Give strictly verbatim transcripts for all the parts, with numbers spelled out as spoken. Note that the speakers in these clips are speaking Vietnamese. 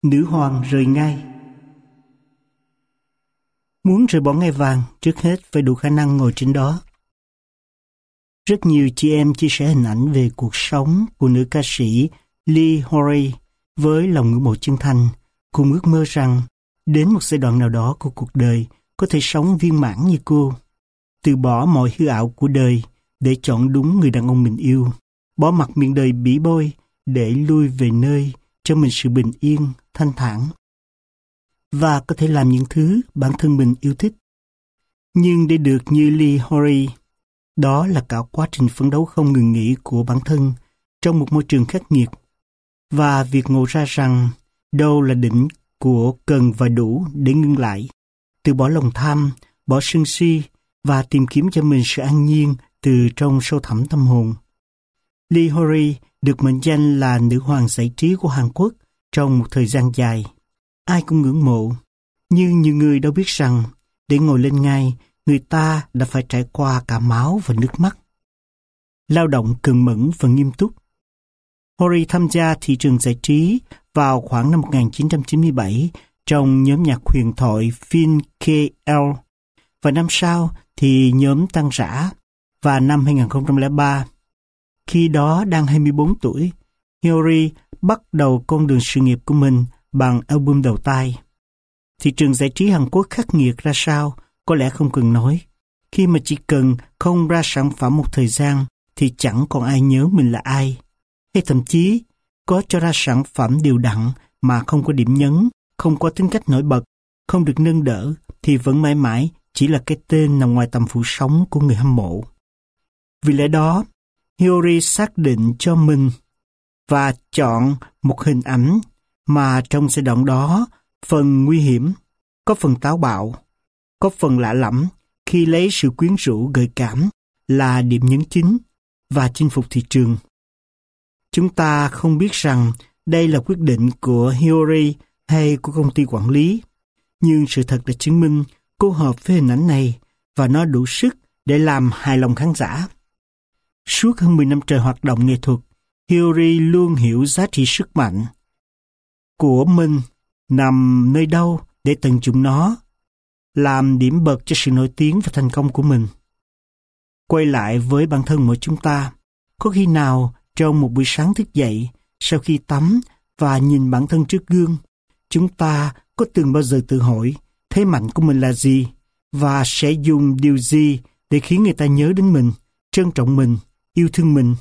Nữ hoàng rời ngai. Muốn rời bỏ ngai vàng, trước hết phải đủ khả năng ngồi trên đó. Rất nhiều chị em chia sẻ hình ảnh về cuộc sống của nữ ca sĩ Lee Horry với lòng ngưỡng mộ chân thành, cùng ước mơ rằng đến một giai đoạn nào đó của cuộc đời có thể sống viên mãn như cô, từ bỏ mọi hư ảo của đời để chọn đúng người đàn ông mình yêu, bỏ mặc miệng đời bỉ bôi để lui về nơi cho mình sự bình yên, thanh thản, và có thể làm những thứ bản thân mình yêu thích. Nhưng để được như Lee Horry, đó là cả quá trình phấn đấu không ngừng nghỉ của bản thân trong một môi trường khắc nghiệt, và việc ngộ ra rằng đâu là đỉnh của cần và đủ để ngưng lại, từ bỏ lòng tham, bỏ sân si và tìm kiếm cho mình sự an nhiên từ trong sâu thẳm tâm hồn. Lee Horry được mệnh danh là nữ hoàng giải trí của Hàn Quốc trong một thời gian dài. Ai cũng ngưỡng mộ, nhưng nhiều người đâu biết rằng để ngồi lên ngai, người ta đã phải trải qua cả máu và nước mắt. Lao động cần mẫn và nghiêm túc. Horry tham gia thị trường giải trí vào khoảng năm một nghìn chín trăm chín mươi bảy trong nhóm nhạc huyền thoại Fin K L, và năm sau thì nhóm Tan Rã. Và năm hai nghìn không trăm lẻ ba, khi đó đang hai mươi bốn tuổi, Horry bắt đầu con đường sự nghiệp của mình bằng album đầu tay. Thị trường giải trí Hàn Quốc khắc nghiệt ra sao, có lẽ không cần nói. Khi mà chỉ cần không ra sản phẩm một thời gian thì chẳng còn ai nhớ mình là ai. Hay thậm chí có cho ra sản phẩm đều đặn mà không có điểm nhấn, không có tính cách nổi bật, không được nâng đỡ thì vẫn mãi mãi chỉ là cái tên nằm ngoài tầm phủ sóng của người hâm mộ. Vì lẽ đó, Horry xác định cho mình và chọn một hình ảnh mà trong giai đoạn đó phần nguy hiểm, có phần táo bạo, có phần lạ lẫm khi lấy sự quyến rũ gợi cảm là điểm nhấn chính và chinh phục thị trường. Chúng ta không biết rằng đây là quyết định của Horry hay của công ty quản lý, nhưng sự thật đã chứng minh cô hợp với hình ảnh này và nó đủ sức để làm hài lòng khán giả. Suốt hơn mười năm trời hoạt động nghệ thuật, Horry luôn hiểu giá trị sức mạnh của mình nằm nơi đâu để tận dụng nó, làm điểm bật cho sự nổi tiếng và thành công của mình. Quay lại với bản thân mỗi chúng ta, có khi nào trong một buổi sáng thức dậy, sau khi tắm và nhìn bản thân trước gương, chúng ta có từng bao giờ tự hỏi thế mạnh của mình là gì và sẽ dùng điều gì để khiến người ta nhớ đến mình, trân trọng mình, yêu thương mình?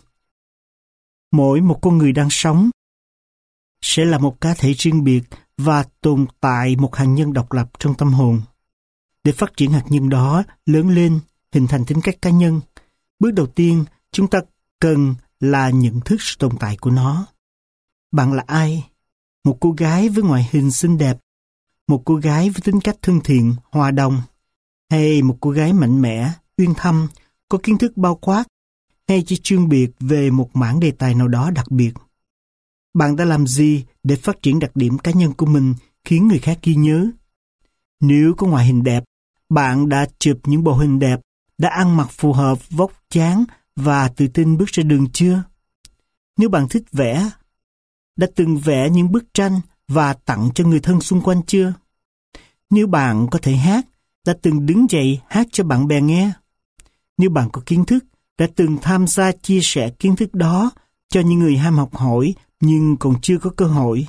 Mỗi một con người đang sống sẽ là một cá thể riêng biệt và tồn tại một hạt nhân độc lập trong tâm hồn. Để phát triển hạt nhân đó lớn lên, hình thành tính cách cá nhân, bước đầu tiên chúng ta cần là nhận thức sự tồn tại của nó. Bạn là ai? Một cô gái với ngoại hình xinh đẹp, một cô gái với tính cách thân thiện, hòa đồng, hay một cô gái mạnh mẽ, uyên thâm, có kiến thức bao quát, hay chỉ chuyên biệt về một mảng đề tài nào đó đặc biệt? Bạn đã làm gì để phát triển đặc điểm cá nhân của mình khiến người khác ghi nhớ? Nếu có ngoại hình đẹp, bạn đã chụp những bộ hình đẹp, đã ăn mặc phù hợp vóc dáng và tự tin bước ra đường chưa? Nếu bạn thích vẽ, đã từng vẽ những bức tranh và tặng cho người thân xung quanh chưa? Nếu bạn có thể hát, đã từng đứng dậy hát cho bạn bè nghe? Nếu bạn có kiến thức, đã từng tham gia chia sẻ kiến thức đó cho những người ham học hỏi nhưng còn chưa có cơ hội?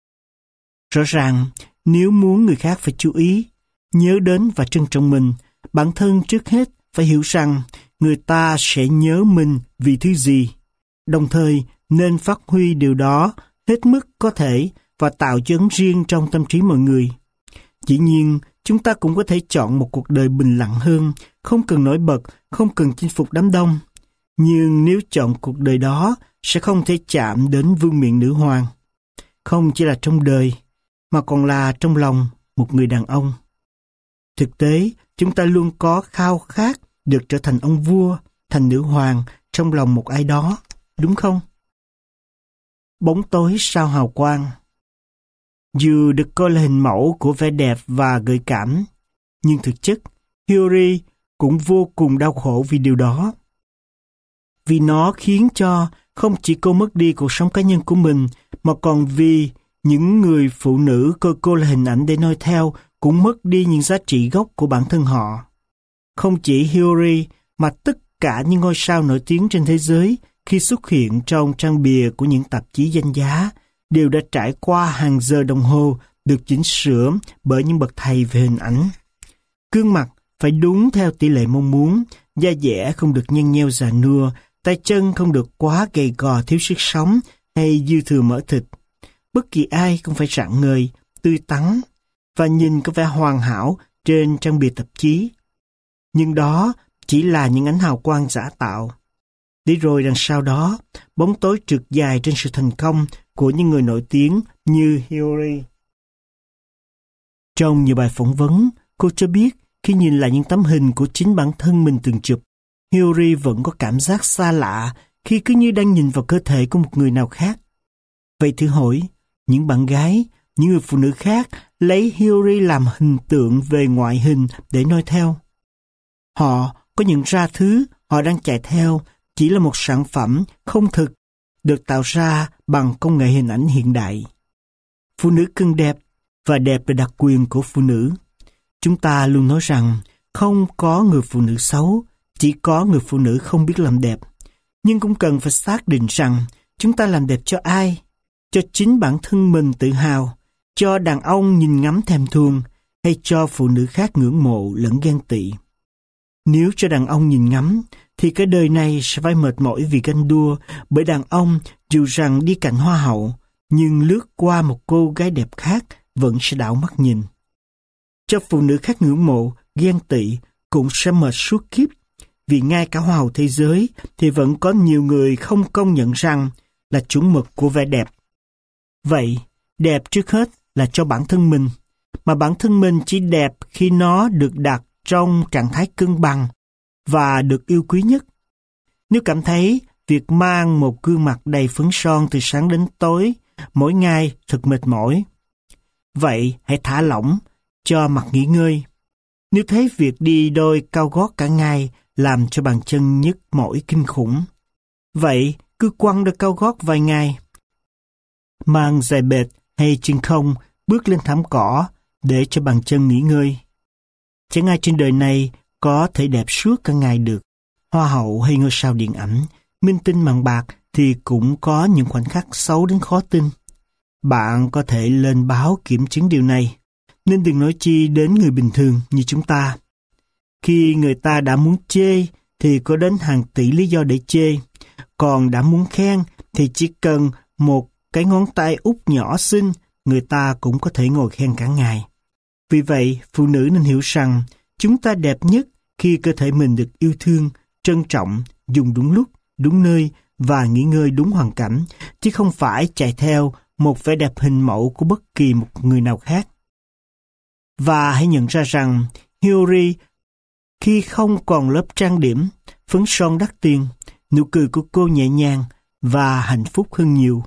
Rõ ràng, nếu muốn người khác phải chú ý, nhớ đến và trân trọng mình, bản thân trước hết phải hiểu rằng người ta sẽ nhớ mình vì thứ gì, đồng thời nên phát huy điều đó hết mức có thể và tạo dấu ấn riêng trong tâm trí mọi người. Dĩ nhiên, chúng ta cũng có thể chọn một cuộc đời bình lặng hơn, không cần nổi bật, không cần chinh phục đám đông. Nhưng nếu chọn cuộc đời đó, sẽ không thể chạm đến vương miện nữ hoàng. Không chỉ là trong đời, mà còn là trong lòng một người đàn ông. Thực tế, chúng ta luôn có khao khát được trở thành ông vua, thành nữ hoàng trong lòng một ai đó, đúng không? Bóng tối sao hào quang. Dù được coi là hình mẫu của vẻ đẹp và gợi cảm, nhưng thực chất, Horry cũng vô cùng đau khổ vì điều đó. Vì nó khiến cho không chỉ cô mất đi cuộc sống cá nhân của mình, mà còn vì Những người phụ nữ coi cô là hình ảnh để noi theo cũng mất đi những giá trị gốc của bản thân họ. Không chỉ Hillary mà tất cả những ngôi sao nổi tiếng trên thế giới khi xuất hiện trong trang bìa của những tạp chí danh giá đều đã trải qua hàng giờ đồng hồ được chỉnh sửa bởi những bậc thầy về hình ảnh. Gương mặt phải đúng theo tỷ lệ mong muốn, da dẻ không được nhăn nheo già nua, tay chân không được quá gầy gò thiếu sức sống hay dư thừa mỡ thịt. Bất kỳ ai cũng phải rạng ngời, tươi tắn và nhìn có vẻ hoàn hảo trên trang bìa tạp chí. Nhưng đó chỉ là những ánh hào quang giả tạo. Để rồi đằng sau đó, bóng tối trượt dài trên sự thành công của những người nổi tiếng như Hillary. Trong nhiều bài phỏng vấn, cô cho biết khi nhìn lại những tấm hình của chính bản thân mình từng chụp, Hillary vẫn có cảm giác xa lạ khi cứ như đang nhìn vào cơ thể của một người nào khác. Vậy thử hỏi, những bạn gái, những người phụ nữ khác lấy Hillary làm hình tượng về ngoại hình để noi theo. Họ có nhận ra thứ họ đang chạy theo chỉ là một sản phẩm không thực được tạo ra bằng công nghệ hình ảnh hiện đại. Phụ nữ cần đẹp và đẹp là đặc quyền của phụ nữ. Chúng ta luôn nói rằng không có người phụ nữ xấu, chỉ có người phụ nữ không biết làm đẹp. Nhưng cũng cần phải xác định rằng chúng ta làm đẹp cho ai? Cho chính bản thân mình tự hào, cho đàn ông nhìn ngắm thèm thuồng, hay cho phụ nữ khác ngưỡng mộ lẫn ghen tị. Nếu cho đàn ông nhìn ngắm, thì cái đời này sẽ phải mệt mỏi vì ganh đua, bởi đàn ông dù rằng đi cạnh hoa hậu, nhưng lướt qua một cô gái đẹp khác vẫn sẽ đảo mắt nhìn. Cho phụ nữ khác ngưỡng mộ, ghen tị cũng sẽ mệt suốt kiếp, vì ngay cả hoa hậu thế giới thì vẫn có nhiều người không công nhận rằng là chuẩn mực của vẻ đẹp. Vậy, đẹp trước hết là cho bản thân mình, mà bản thân mình chỉ đẹp khi nó được đặt trong trạng thái cân bằng và được yêu quý nhất. Nếu cảm thấy việc mang một gương mặt đầy phấn son từ sáng đến tối mỗi ngày thật mệt mỏi, vậy hãy thả lỏng cho mặt nghỉ ngơi. Nếu thấy việc đi đôi cao gót cả ngày làm cho bàn chân nhức mỏi kinh khủng, vậy cứ quăng đôi cao gót vài ngày. Mang giày bệt hay chân không bước lên thảm cỏ để cho bàn chân nghỉ ngơi. Chẳng ai trên đời này có thể đẹp suốt cả ngày được. Hoa hậu hay ngôi sao điện ảnh, minh tinh màn bạc thì cũng có những khoảnh khắc xấu đến khó tin. Bạn có thể lên báo kiểm chứng điều này, nên đừng nói chi đến người bình thường như chúng ta. Khi người ta đã muốn chê thì có đến hàng tỷ lý do để chê, còn đã muốn khen thì chỉ cần một cái ngón tay út nhỏ xinh, người ta cũng có thể ngồi khen cả ngày. Vì vậy, phụ nữ nên hiểu rằng chúng ta đẹp nhất khi cơ thể mình được yêu thương, trân trọng, dùng đúng lúc, đúng nơi và nghỉ ngơi đúng hoàn cảnh, chứ không phải chạy theo một vẻ đẹp hình mẫu của bất kỳ một người nào khác. Và hãy nhận ra rằng Hillary khi không còn lớp trang điểm, phấn son đắt tiền, nụ cười của cô nhẹ nhàng và hạnh phúc hơn nhiều.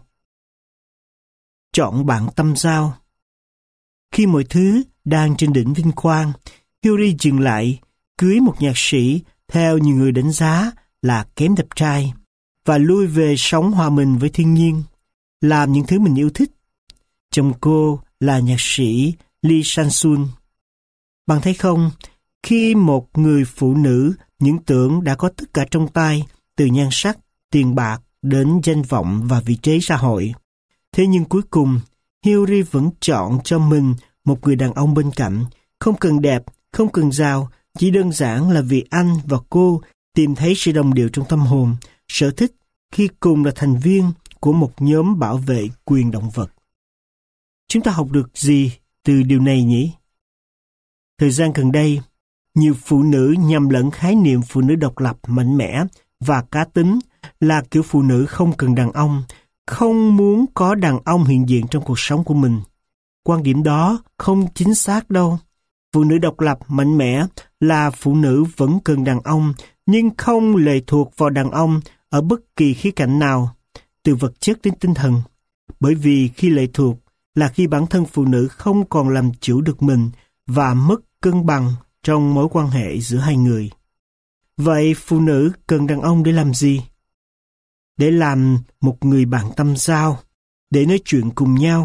Chọn bạn tâm giao. Khi mọi thứ đang trên đỉnh vinh quang, Hillary dừng lại, cưới một nhạc sĩ theo nhiều người đánh giá là kém đẹp trai, và lui về sống hòa mình với thiên nhiên, làm những thứ mình yêu thích. Chồng cô là nhạc sĩ Lee Sang-sun. Bạn thấy không, khi một người phụ nữ những tưởng đã có tất cả trong tay, từ nhan sắc, tiền bạc đến danh vọng và vị trí xã hội, thế nhưng cuối cùng Hillary vẫn chọn cho mình một người đàn ông bên cạnh, không cần đẹp, không cần giàu, chỉ đơn giản là vì anh và cô tìm thấy sự đồng điệu trong tâm hồn, sở thích khi cùng là thành viên của một nhóm bảo vệ quyền động vật. Chúng ta học được gì từ điều này nhỉ? Thời gian gần đây, nhiều phụ nữ nhầm lẫn khái niệm phụ nữ độc lập, mạnh mẽ và cá tính là kiểu phụ nữ không cần đàn ông, không muốn có đàn ông hiện diện trong cuộc sống của mình. Quan điểm đó không chính xác đâu. Phụ nữ độc lập, mạnh mẽ là phụ nữ vẫn cần đàn ông, nhưng không lệ thuộc vào đàn ông ở bất kỳ khía cạnh nào, từ vật chất đến tinh thần. Bởi vì khi lệ thuộc là khi bản thân phụ nữ không còn làm chủ được mình và mất cân bằng trong mối quan hệ giữa hai người. Vậy phụ nữ cần đàn ông để làm gì? Để làm một người bạn tâm giao, để nói chuyện cùng nhau,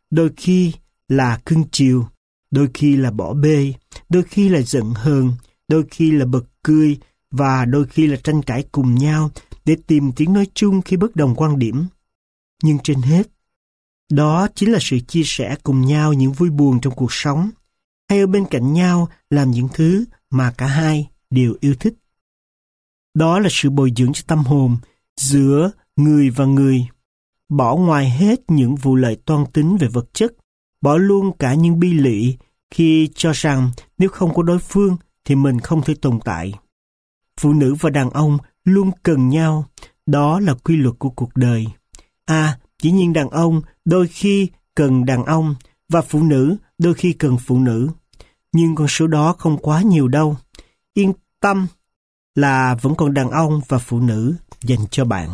đôi khi là cưng chiều, đôi khi là bỏ bê, đôi khi là giận hờn, đôi khi là bật cười và đôi khi là tranh cãi cùng nhau để tìm tiếng nói chung khi bất đồng quan điểm. Nhưng trên hết, đó chính là sự chia sẻ cùng nhau những vui buồn trong cuộc sống, hay ở bên cạnh nhau làm những thứ mà cả hai đều yêu thích. Đó là sự bồi dưỡng cho tâm hồn giữa người và người. Bỏ ngoài hết những vụ lợi toan tính về vật chất, bỏ luôn cả những bi lụy khi cho rằng nếu không có đối phương thì mình không thể tồn tại. Phụ nữ và đàn ông luôn cần nhau, đó là quy luật của cuộc đời. À, dĩ nhiên đàn ông đôi khi cần đàn ông và phụ nữ đôi khi cần phụ nữ. Nhưng con số đó không quá nhiều đâu. Yên tâm là vẫn còn đàn ông và phụ nữ dành cho bạn.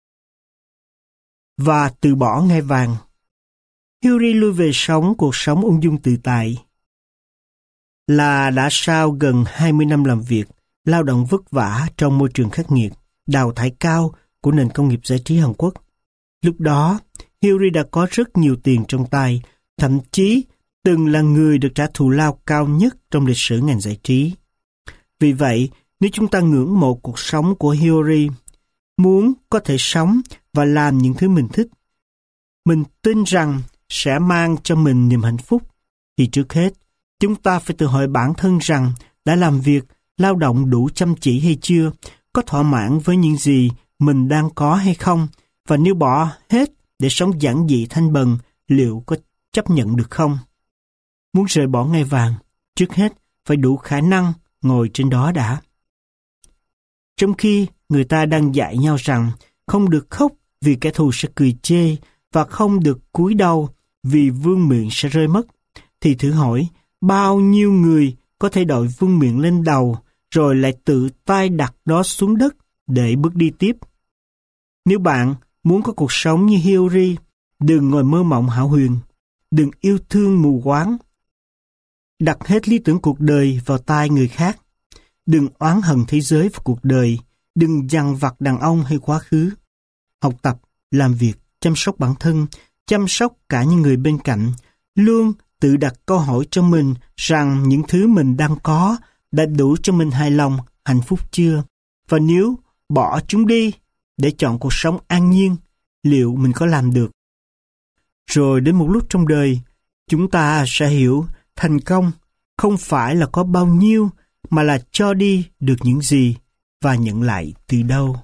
Và từ bỏ ngai vàng. Hillary lui về sống cuộc sống ung dung tự tại. Là đã sau gần hai mươi năm làm việc, lao động vất vả trong môi trường khắc nghiệt, đào thải cao của nền công nghiệp giải trí Hàn Quốc. Lúc đó, Hillary đã có rất nhiều tiền trong tay, thậm chí từng là người được trả thù lao cao nhất trong lịch sử ngành giải trí. Vì vậy, nếu chúng ta ngưỡng mộ cuộc sống của Hillary, muốn có thể sống và làm những thứ mình thích, mình tin rằng sẽ mang cho mình niềm hạnh phúc, thì trước hết, chúng ta phải tự hỏi bản thân rằng đã làm việc, lao động đủ chăm chỉ hay chưa, có thỏa mãn với những gì mình đang có hay không, và nếu bỏ hết để sống giản dị thanh bần, liệu có chấp nhận được không? Muốn rời bỏ ngai vàng, trước hết phải đủ khả năng ngồi trên đó đã. Trong khi người ta đang dạy nhau rằng không được khóc vì kẻ thù sẽ cười chê và không được cúi đầu vì vương miện sẽ rơi mất, thì thử hỏi bao nhiêu người có thể đội vương miện lên đầu rồi lại tự tay đặt nó xuống đất để bước đi tiếp. Nếu bạn muốn có cuộc sống như Hillary, đừng ngồi mơ mộng hão huyền, đừng yêu thương mù quáng, đặt hết lý tưởng cuộc đời vào tay người khác, đừng oán hận thế giới và cuộc đời, đừng dằn vặt đàn ông hay quá khứ. Học tập, làm việc, chăm sóc bản thân, chăm sóc cả những người bên cạnh, luôn tự đặt câu hỏi cho mình rằng những thứ mình đang có đã đủ cho mình hài lòng, hạnh phúc chưa? Và nếu bỏ chúng đi để chọn cuộc sống an nhiên, liệu mình có làm được? Rồi đến một lúc trong đời, chúng ta sẽ hiểu thành công không phải là có bao nhiêu, mà là cho đi được những gì và nhận lại từ đâu.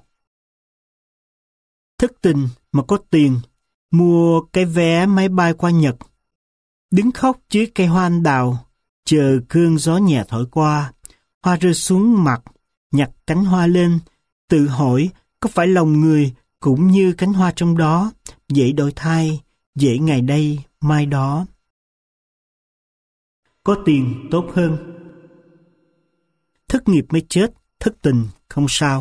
Thất tình mà có tiền, mua cái vé máy bay qua Nhật, đứng khóc dưới cây hoa anh đào, chờ cơn gió nhẹ thổi qua, hoa rơi xuống mặt, nhặt cánh hoa lên, tự hỏi có phải lòng người cũng như cánh hoa trong đó, dễ đổi thay, dễ ngày đây, mai đó. Có tiền tốt hơn. Thất nghiệp mới chết, thất tình không sao.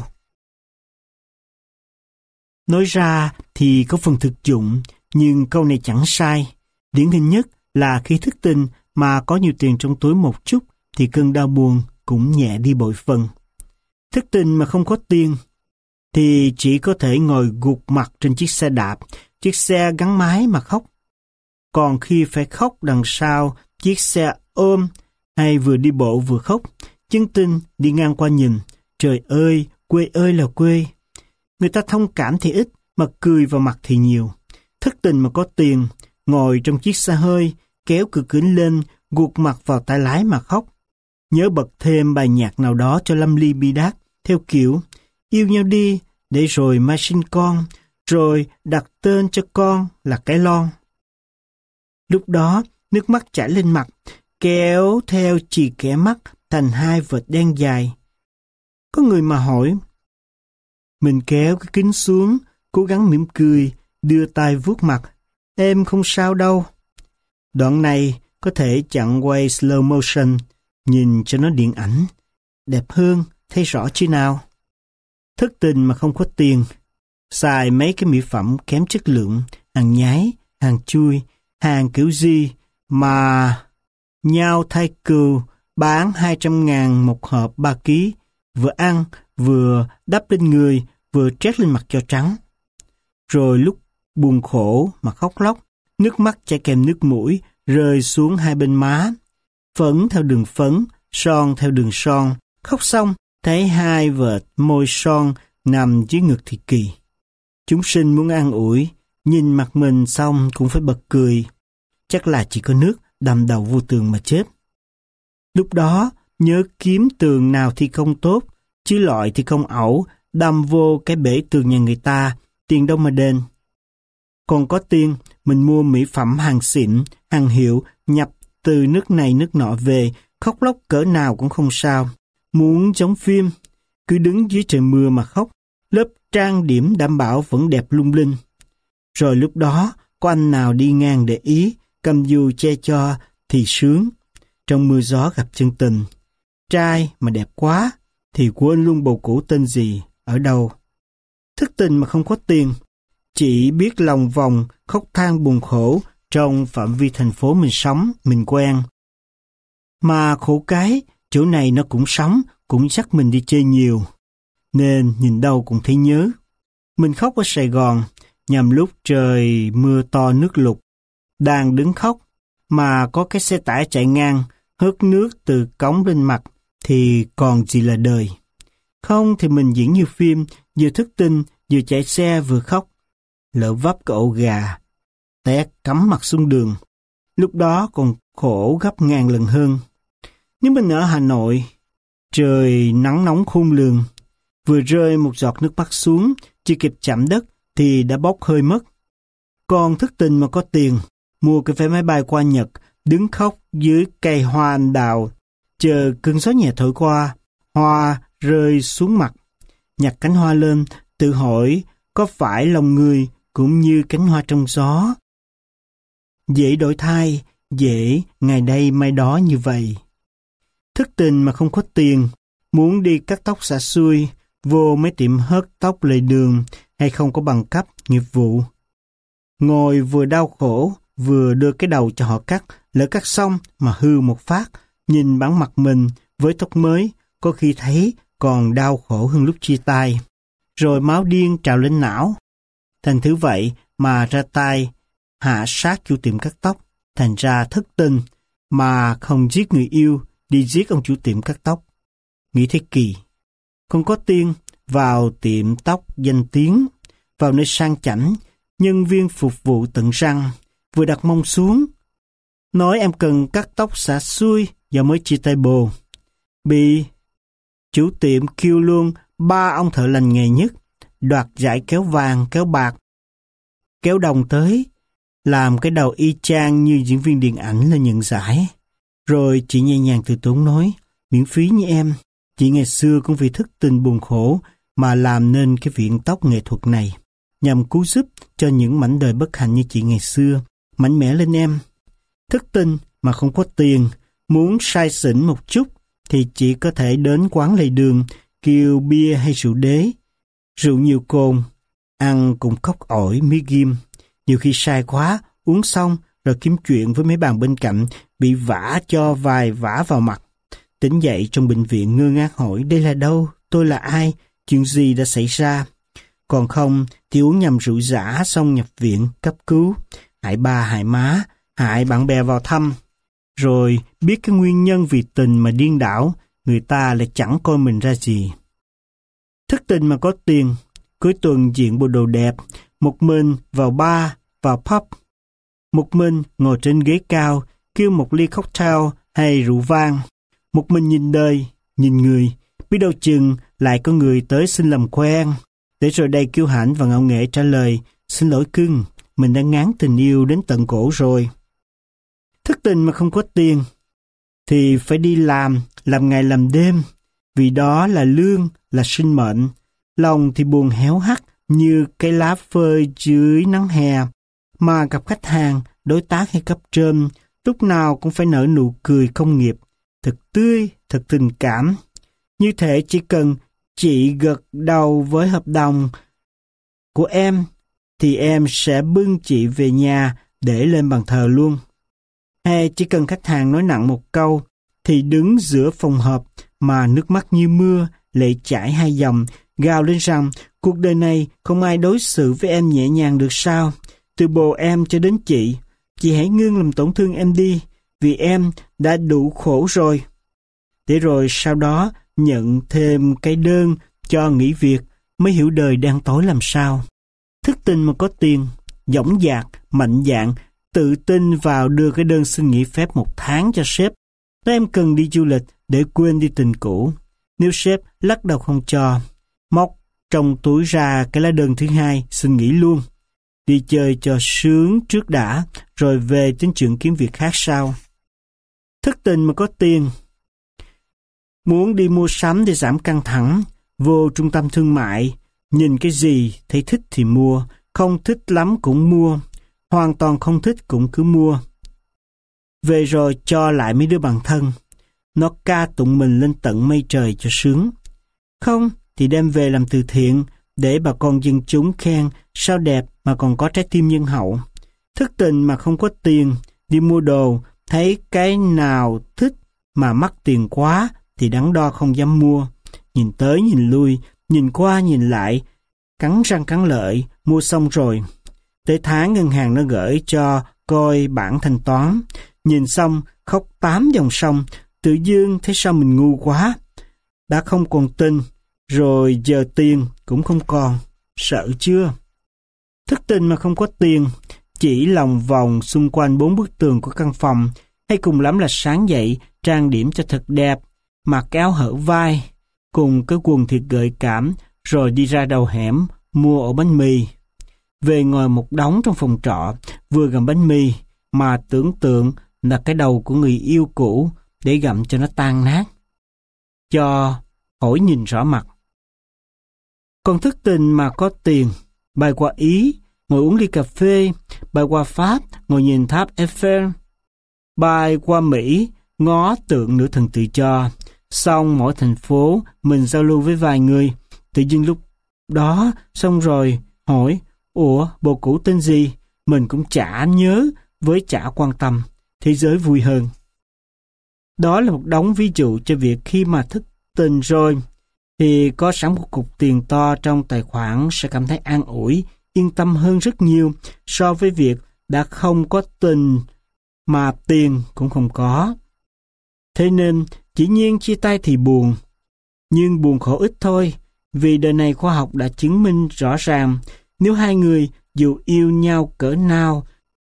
Nói ra thì có phần thực dụng, nhưng câu này chẳng sai. Điển hình nhất là khi thất tình mà có nhiều tiền trong túi một chút thì cơn đau buồn cũng nhẹ đi bội phần. Thất tình mà không có tiền thì chỉ có thể ngồi gục mặt trên chiếc xe đạp, chiếc xe gắn máy mà khóc. Còn khi phải khóc đằng sau chiếc xe ôm hay vừa đi bộ vừa khóc, chân tình đi ngang qua nhìn, trời ơi, quê ơi là quê. Người ta thông cảm thì ít, mà cười vào mặt thì nhiều. Thất tình mà có tiền, ngồi trong chiếc xe hơi, kéo cửa kính lên, gục mặt vào tay lái mà khóc. Nhớ bật thêm bài nhạc nào đó cho Lâm Ly bi đát, theo kiểu yêu nhau đi, để rồi mai sinh con, rồi đặt tên cho con là cái lon. Lúc đó, nước mắt chảy lên mặt, kéo theo chì kẻ mắt thành hai vệt đen dài. Có người mà hỏi, mình kéo cái kính xuống, cố gắng mỉm cười, đưa tay vuốt mặt. Em không sao đâu. Đoạn này có thể chặn quay slow motion, nhìn cho nó điện ảnh. Đẹp hơn, thấy rõ chứ nào. Thất tình mà không có tiền, xài mấy cái mỹ phẩm kém chất lượng, hàng nhái, hàng chui, hàng kiểu gì mà nhau thay cừu bán hai trăm ngàn một hộp ba ký, vừa ăn, vừa đắp lên người, vừa trét lên mặt cho trắng. Rồi lúc buồn khổ mà khóc lóc, Nước mắt chảy kèm nước mũi rơi xuống hai bên má. Phấn theo đường phấn, son theo đường son. Khóc xong, thấy hai vệt môi son nằm dưới ngực thì kỳ. Chúng sinh muốn an ủi, nhìn mặt mình xong cũng phải bật cười. Chắc là chỉ có nước đâm đầu vô tường mà chết. Lúc đó, nhớ kiếm tường nào thi công tốt, chứ loại thi công ẩu, đâm vô cái bể tường nhà người ta, tiền đâu mà đền. Còn có tiền, mình mua mỹ phẩm hàng xịn, hàng hiệu, nhập từ nước này nước nọ về, khóc lóc cỡ nào cũng không sao. Muốn giống phim, cứ đứng dưới trời mưa mà khóc, lớp trang điểm đảm bảo vẫn đẹp lung linh. Rồi lúc đó, có anh nào đi ngang để ý, cầm dù che cho thì sướng. Trong mưa gió gặp chân tình, trai mà đẹp quá thì quên luôn bầu cũ tên gì, ở đâu. Thức tình mà không có tiền, chỉ biết lòng vòng khóc than buồn khổ trong phạm vi thành phố mình sống, mình quen. Mà khổ cái, chỗ này nó cũng sống, cũng dắt mình đi chơi nhiều, nên nhìn đâu cũng thấy nhớ. Mình khóc ở Sài Gòn, nhằm lúc trời mưa to nước lụt, đang đứng khóc, mà có cái xe tải chạy ngang, hớt nước từ cống lên mặt, thì còn gì là đời. Không thì mình diễn như phim, vừa thức tinh, vừa chạy xe vừa khóc. Lỡ vấp cái ổ gà, té cắm mặt xuống đường. Lúc đó còn khổ gấp ngàn lần hơn. Nếu mình ở Hà Nội, trời nắng nóng khôn lường, vừa rơi một giọt nước mắt xuống, chưa kịp chạm đất thì đã bốc hơi mất. Còn thức tình mà có tiền, mua cái vé máy bay qua Nhật, đứng khóc dưới cây hoa anh đào, chờ cơn gió nhẹ thổi qua, hoa rơi xuống mặt. Nhặt cánh hoa lên, tự hỏi có phải lòng người cũng như cánh hoa trong gió. Dễ đổi thay, dễ ngày đây mai đó như vậy. Thức tình mà không có tiền, muốn đi cắt tóc xả xuôi, vô mấy tiệm hớt tóc lề đường hay không có bằng cấp, nghiệp vụ. Ngồi vừa đau khổ, vừa đưa cái đầu cho họ cắt, lỡ cắt xong mà hư một phát, nhìn bản mặt mình với tóc mới, có khi thấy còn đau khổ hơn lúc chia tay. Rồi máu điên trào lên não. Thành thứ vậy mà ra tay hạ sát chủ tiệm cắt tóc, thành ra thất tình mà không giết người yêu, đi giết ông chủ tiệm cắt tóc. Nghĩ thế kỳ. Không có tiền, vào tiệm tóc danh tiếng, vào nơi sang chảnh, nhân viên phục vụ tận răng, vừa đặt mông xuống, nói em cần cắt tóc xả xuôi và mới chia tay bồ. Bị chủ tiệm kêu luôn ba ông thợ lành nghề nhất, đoạt giải kéo vàng, kéo bạc, kéo đồng tới, làm cái đầu y chang như diễn viên điện ảnh là nhận giải. Rồi chị nhẹ nhàng từ tốn nói, miễn phí như em, chị ngày xưa cũng vì thức tình buồn khổ mà làm nên cái viện tóc nghệ thuật này, nhằm cứu giúp cho những mảnh đời bất hạnh như chị ngày xưa, mạnh mẽ lên em. Thức tình mà không có tiền, muốn say xỉn một chút thì chỉ có thể đến quán lề đường, kêu bia hay rượu đế. Rượu nhiều cồn, ăn cùng cốc ổi, mí ghim. Nhiều khi sai quá, uống xong rồi kiếm chuyện với mấy bàn bên cạnh, bị vả cho vài vả vào mặt. Tỉnh dậy trong bệnh viện ngơ ngác hỏi, đây là đâu, tôi là ai, chuyện gì đã xảy ra. Còn không thì uống nhầm rượu giả xong nhập viện, cấp cứu, hại ba hại má, hại bạn bè vào thăm. Rồi biết cái nguyên nhân vì tình mà điên đảo, người ta lại chẳng coi mình ra gì. Thức tình mà có tiền, cuối tuần diện bộ đồ đẹp, một mình vào bar, vào pub. Một mình ngồi trên ghế cao, kêu một ly cocktail hay rượu vang. Một mình nhìn đời, nhìn người, biết đâu chừng lại có người tới xin làm quen. Để rồi đây kiêu hãnh và ngạo nghễ trả lời, xin lỗi cưng, mình đã ngán tình yêu đến tận cổ rồi. Thức tình mà không có tiền, thì phải đi làm, làm ngày làm đêm, vì đó là lương, là sinh mệnh. Lòng thì buồn héo hắt như cây lá phơi dưới nắng hè, mà gặp khách hàng, đối tác hay cấp trên, lúc nào cũng phải nở nụ cười công nghiệp, thật tươi, thật tình cảm. Như thể chỉ cần chị gật đầu với hợp đồng của em, thì em sẽ bưng chị về nhà để lên bàn thờ luôn. Hay chỉ cần khách hàng nói nặng một câu, thì đứng giữa phòng họp mà nước mắt như mưa, lệ chảy hai dòng, gào lên rằng cuộc đời này không ai đối xử với em nhẹ nhàng được sao. Từ bồ em cho đến chị, chị hãy ngưng làm tổn thương em đi, vì em đã đủ khổ rồi. Để rồi sau đó nhận thêm cái đơn cho nghỉ việc mới hiểu đời đang tối làm sao. Thức tình mà có tiền, dõng dạc, mạnh dạn, tự tin vào đưa cái đơn xin nghỉ phép một tháng cho sếp. Nói em cần đi du lịch để quên đi tình cũ. Nếu sếp lắc đầu không cho, móc trong túi ra cái lá đơn thứ hai xin nghỉ luôn. Đi chơi cho sướng trước đã, rồi về tính chuyện kiếm việc khác sau. Thức tình mà có tiền. Muốn đi mua sắm để giảm căng thẳng, vô trung tâm thương mại, nhìn cái gì thấy thích thì mua, không thích lắm cũng mua, hoàn toàn không thích cũng cứ mua. Về rồi cho lại mấy đứa bạn thân, nó ca tụng mình lên tận mây trời cho sướng. Không thì đem về làm từ thiện, để bà con dân chúng khen sao đẹp mà còn có trái tim nhân hậu. Thức tình mà không có tiền, đi mua đồ, thấy cái nào thích mà mắc tiền quá thì đắn đo không dám mua. Nhìn tới nhìn lui, nhìn qua nhìn lại, cắn răng cắn lợi, mua xong rồi. Tới tháng ngân hàng nó gửi cho coi bản thanh toán, nhìn xong khóc tám dòng sông, tự dưng thấy sao mình ngu quá. Đã không còn tin, rồi giờ tiền cũng không còn, sợ chưa? Thức tình mà không có tiền, chỉ lòng vòng xung quanh bốn bức tường của căn phòng, hay cùng lắm là sáng dậy, trang điểm cho thật đẹp, mặc áo hở vai, cùng cái quần thiệt gợi cảm, rồi đi ra đầu hẻm, mua ổ bánh mì. Về ngồi một đống trong phòng trọ, vừa gặm bánh mì, mà tưởng tượng là cái đầu của người yêu cũ, để gặm cho nó tan nát, cho khỏi nhìn rõ mặt. Còn thức tình mà có tiền, bay qua Ý, ngồi uống ly cà phê, bay qua Pháp, ngồi nhìn tháp Eiffel, bay qua Mỹ, ngó tượng nữ thần tự do. Xong mỗi thành phố mình giao lưu với vài người, tự dưng lúc đó xong rồi hỏi, ủa bồ cũ tên gì? Mình cũng chả nhớ, với chả quan tâm, thế giới vui hơn. Đó là một đống ví dụ cho việc khi mà thức tình rồi thì có sẵn một cục tiền to trong tài khoản sẽ cảm thấy an ủi, yên tâm hơn rất nhiều so với việc đã không có tình mà tiền cũng không có. Thế nên chỉ nhiên chia tay thì buồn, nhưng buồn khổ ít thôi, vì đời này khoa học đã chứng minh rõ ràng nếu hai người dù yêu nhau cỡ nào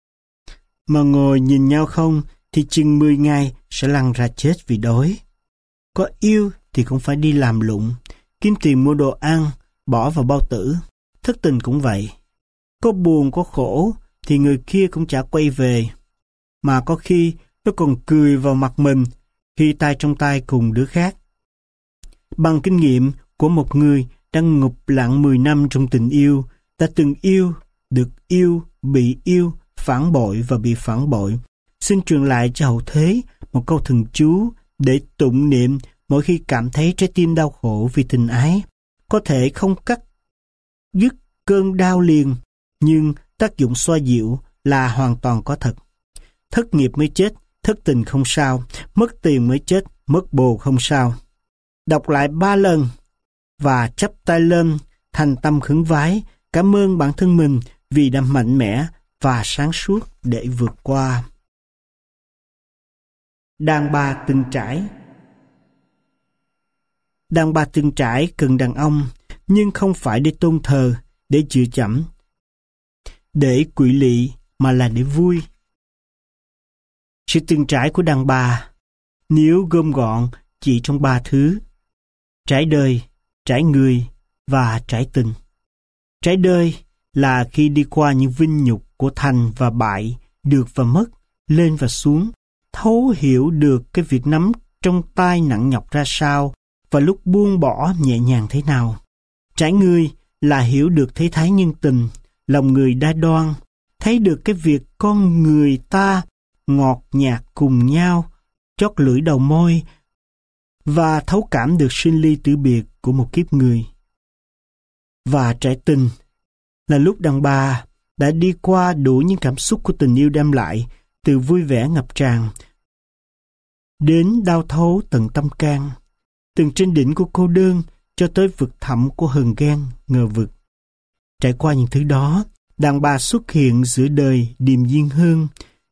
mà ngồi nhìn nhau không thì chừng mười ngày sẽ lăn ra chết vì đói. Có yêu thì cũng phải đi làm lụng, kiếm tiền mua đồ ăn, bỏ vào bao tử. Thất tình cũng vậy. Có buồn có khổ thì người kia cũng chả quay về, mà có khi nó còn cười vào mặt mình khi tay trong tay cùng đứa khác. Bằng kinh nghiệm của một người đang ngụp lặn mười năm trong tình yêu, đã từng yêu, được yêu, bị yêu, phản bội và bị phản bội, xin truyền lại cho hậu thế một câu thần chú để tụng niệm mỗi khi cảm thấy trái tim đau khổ vì tình ái. Có thể không cắt dứt cơn đau liền, nhưng tác dụng xoa dịu là hoàn toàn có thật. Thất nghiệp mới chết, thất tình không sao, mất tiền mới chết, mất bồ không sao. Đọc lại ba lần và chắp tay lên, thành tâm khấn vái, cảm ơn bản thân mình vì đã mạnh mẽ và sáng suốt để vượt qua. Đàn bà từng trải. Đàn bà từng trải cần đàn ông, nhưng không phải để tôn thờ, để chữa chẩm, để quỵ lị, mà là để vui. Sự từng trải của đàn bà, nếu gom gọn chỉ trong ba thứ: trải đời, trải người và trải tình. Trải đời là khi đi qua những vinh nhục của thành và bại, được và mất, lên và xuống, thấu hiểu được cái việc nắm trong tay nặng nhọc ra sao và lúc buông bỏ nhẹ nhàng thế nào. Trải người là hiểu được thế thái nhân tình, lòng người đa đoan, thấy được cái việc con người ta ngọt nhạt cùng nhau, chót lưỡi đầu môi, và thấu cảm được sinh ly tử biệt của một kiếp người. Và trải tình là lúc đàn bà đã đi qua đủ những cảm xúc của tình yêu đem lại, từ vui vẻ ngập tràn đến đau thấu tận tâm can, từng trên đỉnh của cô đơn cho tới vực thẳm của hờn ghen, ngờ vực. Trải qua những thứ đó, đàn bà xuất hiện giữa đời điềm nhiên hơn,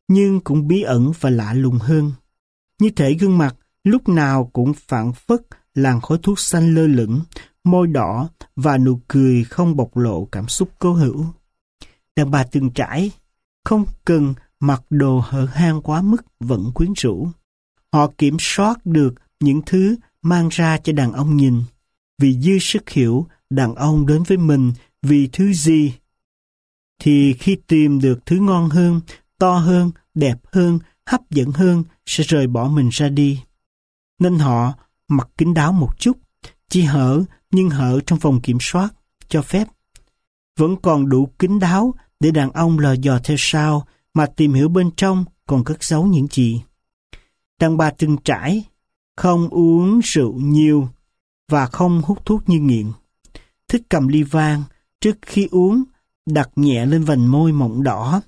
nhưng cũng bí ẩn và lạ lùng hơn. Như thể gương mặt lúc nào cũng phảng phất làn khói thuốc xanh lơ lửng, môi đỏ và nụ cười không bộc lộ cảm xúc cố hữu. Đàn bà từng trải, không cần mặc đồ hở hang quá mức vẫn quyến rũ. Họ kiểm soát được những thứ mang ra cho đàn ông nhìn, vì dư sức hiểu đàn ông đến với mình vì thứ gì. Thì khi tìm được thứ ngon hơn, to hơn, đẹp hơn, hấp dẫn hơn, sẽ rời bỏ mình ra đi. Nên họ mặc kín đáo một chút, chỉ hở nhưng hở trong vòng kiểm soát, cho phép. Vẫn còn đủ kín đáo để đàn ông lò dò theo sau mà tìm hiểu bên trong còn cất giấu những gì. Đàn bà từng trải, không uống rượu nhiều và không hút thuốc như nghiện. Thích cầm ly vang, trước khi uống, đặt nhẹ lên vành môi mọng đỏ.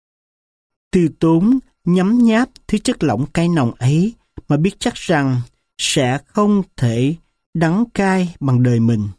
Từ tốn, nhấm nháp thứ chất lỏng cay nồng ấy mà biết chắc rằng sẽ không thể đắng cay bằng đời mình.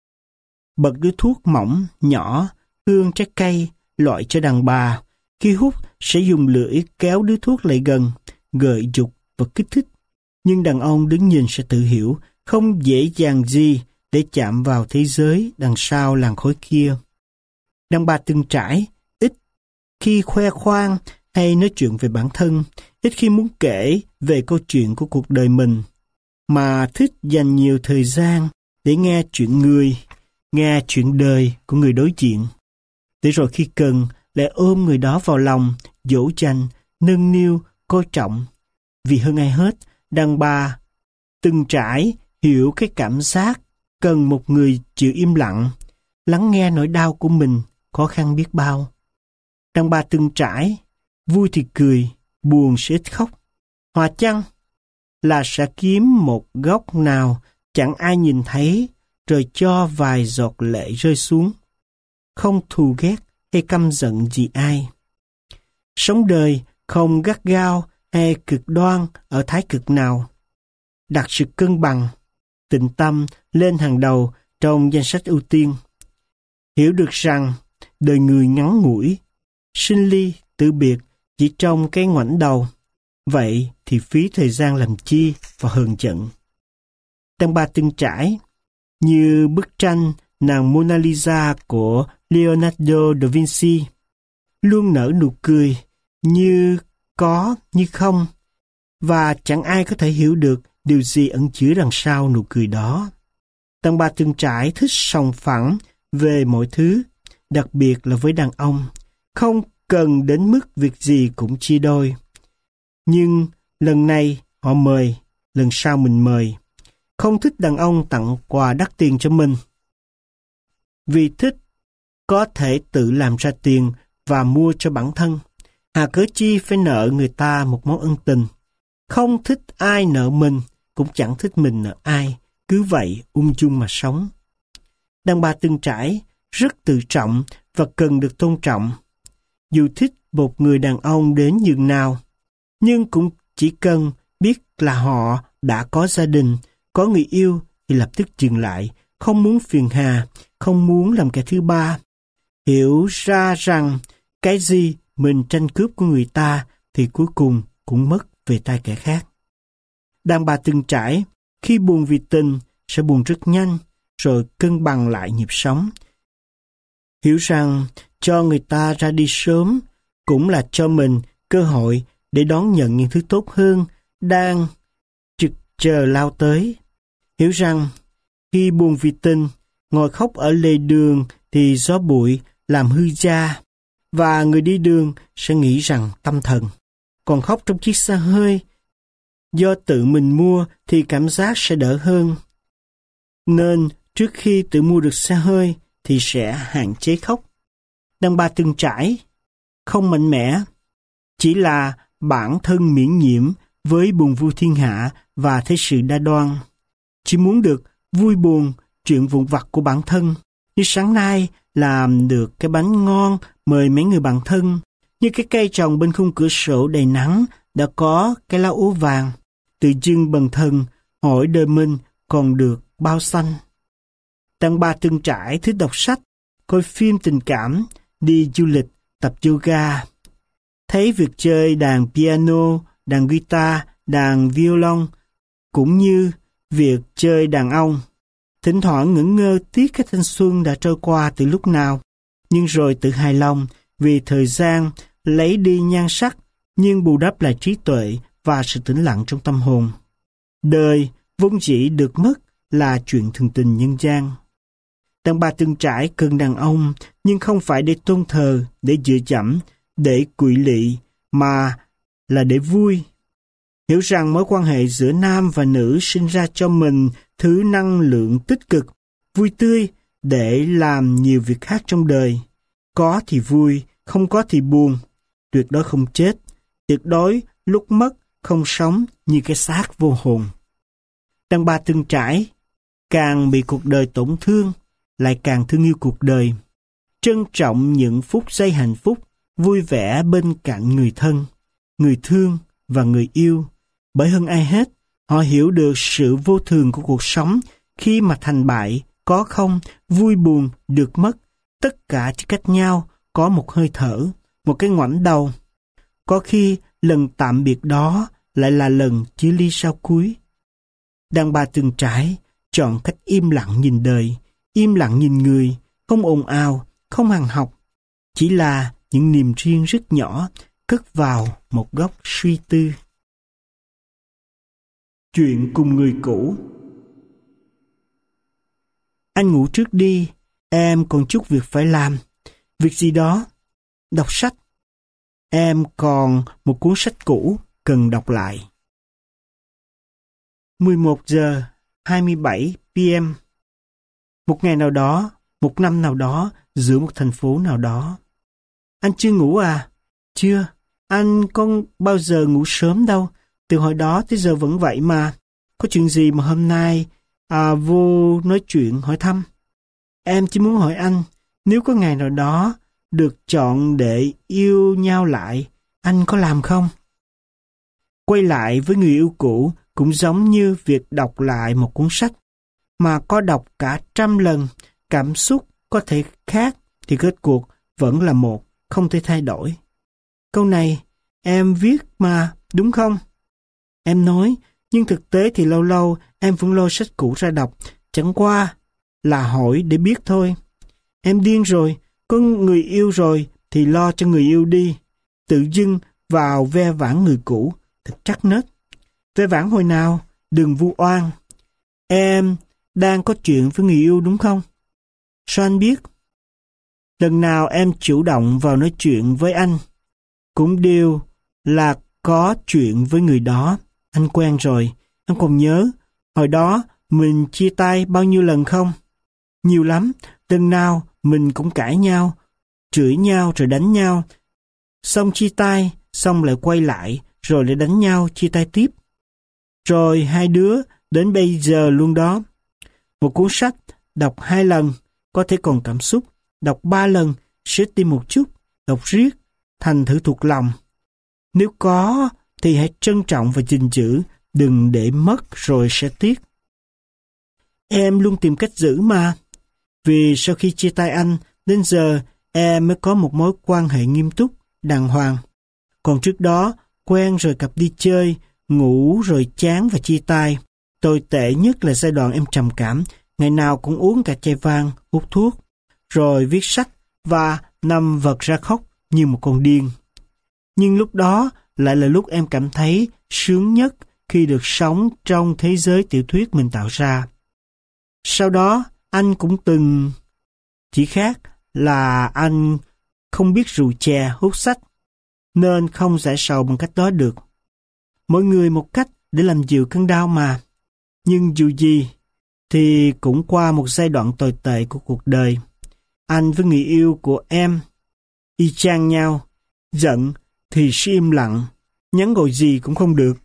Bật điếu thuốc mỏng, nhỏ, hương trái cây, loại cho đàn bà. Khi hút sẽ dùng lưỡi kéo điếu thuốc lại gần, gợi dục và kích thích. Nhưng đàn ông đứng nhìn sẽ tự hiểu không dễ dàng gì để chạm vào thế giới đằng sau làn khói kia. Đàn bà từng trải, ít khi khoe khoang hay nói chuyện về bản thân, ít khi muốn kể về câu chuyện của cuộc đời mình, mà thích dành nhiều thời gian để nghe chuyện người, nghe chuyện đời của người đối diện. Để rồi khi cần, lại ôm người đó vào lòng, dỗ dành, nâng niu, coi trọng. Vì hơn ai hết, đàn bà từng trải hiểu cái cảm giác cần một người chịu im lặng, lắng nghe nỗi đau của mình, khó khăn biết bao. Đàn bà từng trải, vui thì cười, buồn sẽ ít khóc. Hòa chăng là sẽ kiếm một góc nào chẳng ai nhìn thấy, rồi cho vài giọt lệ rơi xuống. Không thù ghét hay căm giận gì ai. Sống đời không gắt gao hay cực đoan ở thái cực nào. Đặt sự cân bằng, tịnh tâm lên hàng đầu trong danh sách ưu tiên. Hiểu được rằng đời người ngắn ngủi, sinh ly tử biệt chỉ trong cái ngoảnh đầu. Vậy thì phí thời gian làm chi và hờn giận. Đàn bà từng trải, như bức tranh nàng Mona Lisa của Leonardo da Vinci, luôn nở nụ cười như có như không, và chẳng ai có thể hiểu được điều gì ẩn chứa đằng sau nụ cười đó. Đàn bà từng trải thích sòng phẳng về mọi thứ, đặc biệt là với đàn ông, không cần đến mức việc gì cũng chia đôi. Nhưng lần này họ mời, lần sau mình mời. Không thích đàn ông tặng quà đắt tiền cho mình. Vì thích có thể tự làm ra tiền và mua cho bản thân. Hà cớ chi phải nợ người ta một món ân tình. Không thích ai nợ mình, cũng chẳng thích mình nợ ai. Cứ vậy ung dung mà sống. Đàn bà từng trải, rất tự trọng và cần được tôn trọng. Dù thích một người đàn ông đến nhường nào, nhưng cũng chỉ cần biết là họ đã có gia đình, có người yêu thì lập tức dừng lại, không muốn phiền hà, không muốn làm kẻ thứ ba. Hiểu ra rằng cái gì mình tranh cướp của người ta thì cuối cùng cũng mất về tay kẻ khác. Đàn bà từng trải, khi buồn vì tình sẽ buồn rất nhanh, rồi cân bằng lại nhịp sống. Hiểu rằng cho người ta ra đi sớm cũng là cho mình cơ hội để đón nhận những thứ tốt hơn đang trực chờ lao tới. Hiểu rằng khi buồn vì tình, ngồi khóc ở lề đường thì gió bụi làm hư da, và người đi đường sẽ nghĩ rằng tâm thần. Còn khóc trong chiếc xe hơi do tự mình mua thì cảm giác sẽ đỡ hơn. Nên trước khi tự mua được xe hơi thì sẽ hạn chế khóc. Đàn bà từng trải, không mạnh mẽ, chỉ là bản thân miễn nhiễm với buồn vui thiên hạ và thế sự đa đoan. Chỉ muốn được vui buồn chuyện vụn vặt của bản thân. Như sáng nay làm được cái bánh ngon mời mấy người bạn thân. Như cái cây trồng bên khung cửa sổ đầy nắng đã có cái lá úa vàng. Tự dưng bần thần hỏi đời mình còn được bao xanh. Đàn bà từng trải thích đọc sách, coi phim tình cảm, đi du lịch, tập yoga. thấy việc chơi đàn piano, đàn guitar, đàn violon, cũng như việc chơi đàn ông. Thỉnh thoảng ngẩn ngơ tiếc cái thanh xuân đã trôi qua từ lúc nào, nhưng rồi tự hài lòng vì thời gian lấy đi nhan sắc, nhưng bù đắp lại trí tuệ và sự tĩnh lặng trong tâm hồn. Đời vốn dĩ được mất là chuyện thường tình nhân gian. Đàn bà từng trải cần đàn ông, nhưng không phải để tôn thờ, để dựa dẫm, để quỵ lị, mà là để vui. Hiểu rằng mối quan hệ giữa nam và nữ sinh ra cho mình thứ năng lượng tích cực, vui tươi để làm nhiều việc khác trong đời. Có thì vui, không có thì buồn. Tuyệt đối không chết, tuyệt đối lúc mất không sống như cái xác vô hồn. Đàn bà từng trải, càng bị cuộc đời tổn thương, lại càng thương yêu cuộc đời. Trân trọng những phút giây hạnh phúc, vui vẻ bên cạnh người thân, người thương và người yêu. Bởi hơn ai hết, họ hiểu được sự vô thường của cuộc sống khi mà thành bại, có không, vui buồn, được mất. Tất cả chỉ cách nhau có một hơi thở, một cái ngoảnh đầu. Có khi lần tạm biệt đó lại là lần chia ly sau cuối. Đàn bà từng trải, chọn cách im lặng nhìn đời, im lặng nhìn người, không ồn ào, không hằn học. Chỉ là những niềm riêng rất nhỏ, cất vào một góc suy tư. Chuyện cùng người cũ. Anh ngủ trước đi, em còn chút việc phải làm. Việc gì đó? Đọc sách. Em còn một cuốn sách cũ cần đọc lại. mười một giờ hai mươi bảy p.m. Một ngày nào đó, một năm nào đó, giữa một thành phố nào đó. Anh chưa ngủ à? Chưa. Anh có bao giờ ngủ sớm đâu. Từ hồi đó tới giờ vẫn vậy mà. Có chuyện gì mà hôm nay à, vô nói chuyện hỏi thăm? Em chỉ muốn hỏi anh, nếu có ngày nào đó được chọn để yêu nhau lại, anh có làm không? Quay lại với người yêu cũ cũng giống như việc đọc lại một cuốn sách. Mà có đọc cả trăm lần, cảm xúc có thể khác thì kết cuộc vẫn là một, không thể thay đổi. Câu này em viết mà, đúng không? Em nói, nhưng thực tế thì lâu lâu em vẫn lôi sách cũ ra đọc, chẳng qua là hỏi để biết thôi. Em điên rồi, có người yêu rồi thì lo cho người yêu đi. Tự dưng vào ve vãn người cũ, thật trắc nết. Ve vãn hồi nào, đừng vu oan. Em đang có chuyện với người yêu đúng không? Sao anh biết? Lần nào em chủ động vào nói chuyện với anh, cũng đều là có chuyện với người đó. Anh quen rồi, em còn nhớ, hồi đó mình chia tay bao nhiêu lần không? Nhiều lắm, lần nào mình cũng cãi nhau, chửi nhau rồi đánh nhau. Xong chia tay, xong lại quay lại, rồi lại đánh nhau, chia tay tiếp. Rồi hai đứa đến bây giờ luôn đó. Một cuốn sách, đọc hai lần, có thể còn cảm xúc. Đọc ba lần, sẽ tìm một chút. Đọc riết, thành thử thuộc lòng. Nếu có, thì hãy trân trọng và gìn giữ, đừng để mất rồi sẽ tiếc. Em luôn tìm cách giữ mà. Vì sau khi chia tay anh, đến giờ em mới có một mối quan hệ nghiêm túc, đàng hoàng. Còn trước đó, quen rồi cặp đi chơi, ngủ rồi chán và chia tay. Tồi tệ nhất là giai đoạn em trầm cảm, ngày nào cũng uống cả chai vang, hút thuốc, rồi viết sách và nằm vật ra khóc như một con điên. Nhưng lúc đó lại là lúc em cảm thấy sướng nhất khi được sống trong thế giới tiểu thuyết mình tạo ra. Sau đó, anh cũng từng... Chỉ khác là anh không biết rượu chè, hút sách, nên không giải sầu bằng cách đó được. Mỗi người một cách để làm dịu cơn đau mà. Nhưng dù gì, thì cũng qua một giai đoạn tồi tệ của cuộc đời. Anh với người yêu của em, y chang nhau, giận thì sẽ im lặng, nhắn gọi gì cũng không được.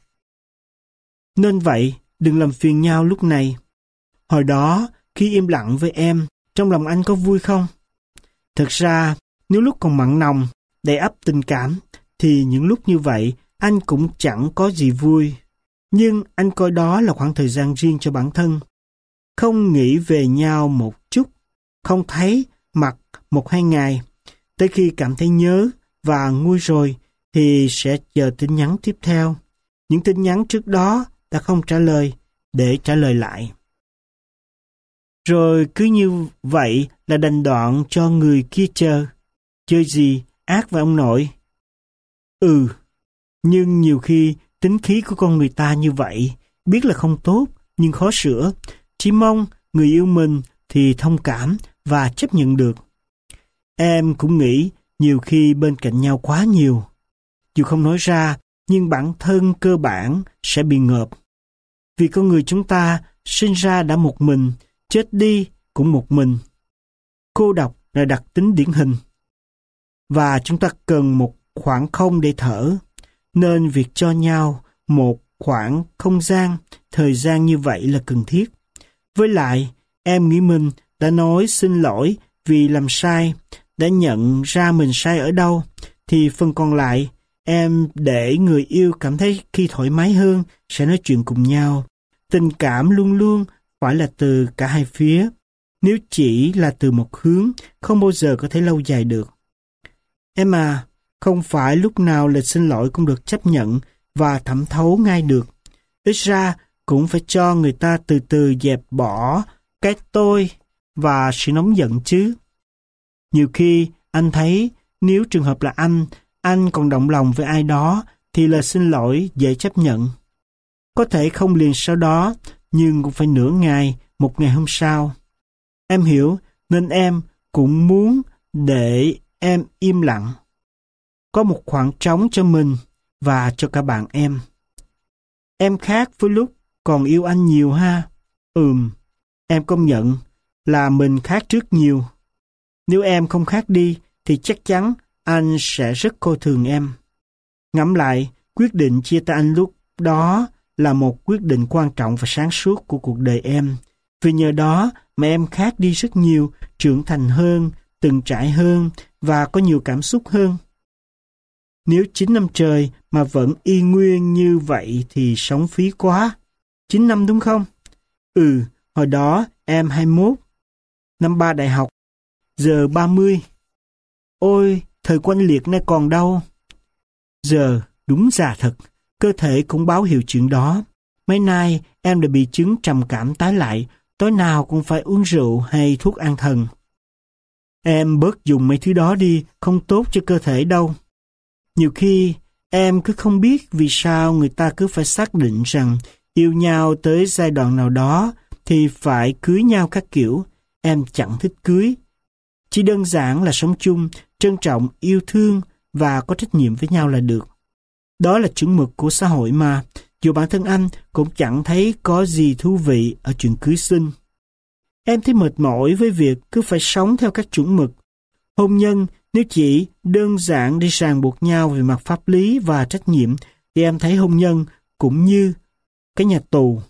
Nên vậy, đừng làm phiền nhau lúc này. Hồi đó, khi im lặng với em, trong lòng anh có vui không? Thật ra, nếu lúc còn mặn nồng, đầy ắp tình cảm, thì những lúc như vậy, anh cũng chẳng có gì vui. Nhưng anh coi đó là khoảng thời gian riêng cho bản thân. Không nghĩ về nhau một chút, không thấy mặt một hai ngày, tới khi cảm thấy nhớ và nguôi rồi thì sẽ chờ tin nhắn tiếp theo. Những tin nhắn trước đó đã không trả lời để trả lời lại. Rồi cứ như vậy là đành đoạn cho người kia chờ. Chơi gì, ác với ông nội? Ừ, nhưng nhiều khi tính khí của con người ta như vậy, biết là không tốt, nhưng khó sửa. Chỉ mong người yêu mình thì thông cảm và chấp nhận được. Em cũng nghĩ nhiều khi bên cạnh nhau quá nhiều. Dù không nói ra, nhưng bản thân cơ bản sẽ bị ngợp. Vì con người chúng ta sinh ra đã một mình, chết đi cũng một mình. Cô độc là đặc tính điển hình. Và chúng ta cần một khoảng không để thở, nên việc cho nhau một khoảng không gian, thời gian như vậy là cần thiết. Với lại, em nghĩ mình đã nói xin lỗi vì làm sai, đã nhận ra mình sai ở đâu, thì phần còn lại, em để người yêu cảm thấy khi thoải mái hơn sẽ nói chuyện cùng nhau. Tình cảm luôn luôn phải là từ cả hai phía. Nếu chỉ là từ một hướng, không bao giờ có thể lâu dài được. Em à, không phải lúc nào lời xin lỗi cũng được chấp nhận và thẩm thấu ngay được. Ít ra cũng phải cho người ta từ từ dẹp bỏ cái tôi và sự nóng giận chứ. Nhiều khi anh thấy nếu trường hợp là anh, anh còn động lòng với ai đó thì lời xin lỗi dễ chấp nhận. Có thể không liền sau đó, nhưng cũng phải nửa ngày, một ngày hôm sau. Em hiểu, nên em cũng muốn để em im lặng. Có một khoảng trống cho mình và cho cả bạn em. Em khác với lúc còn yêu anh nhiều ha. Ừm, em công nhận là mình khác trước nhiều. Nếu em không khác đi thì chắc chắn anh sẽ rất coi thường em. Ngẫm lại, quyết định chia tay anh lúc đó là một quyết định quan trọng và sáng suốt của cuộc đời em. Vì nhờ đó mà em khác đi rất nhiều, trưởng thành hơn, từng trải hơn và có nhiều cảm xúc hơn. Nếu chín năm trời mà vẫn y nguyên như vậy thì sống phí quá. chín năm đúng không? Ừ, hồi đó em hai mươi mốt, năm ba đại học, giờ ba mươi. Ôi, thời của anh Liệt nay còn đâu. Giờ, đúng già thật, cơ thể cũng báo hiệu chuyện đó. Mấy nay em đã bị chứng trầm cảm tái lại, tối nào cũng phải uống rượu hay thuốc an thần. Em bớt dùng mấy thứ đó đi, không tốt cho cơ thể đâu. Nhiều khi em cứ không biết vì sao người ta cứ phải xác định rằng yêu nhau tới giai đoạn nào đó thì phải cưới nhau các kiểu. Em chẳng thích cưới. Chỉ đơn giản là sống chung, trân trọng, yêu thương và có trách nhiệm với nhau là được. Đó là chuẩn mực của xã hội mà, dù bản thân anh cũng chẳng thấy có gì thú vị ở chuyện cưới xin. Em thấy mệt mỏi với việc cứ phải sống theo các chuẩn mực. Hôn nhân nếu chỉ đơn giản để ràng buộc nhau về mặt pháp lý và trách nhiệm thì em thấy hôn nhân cũng như cái nhà tù.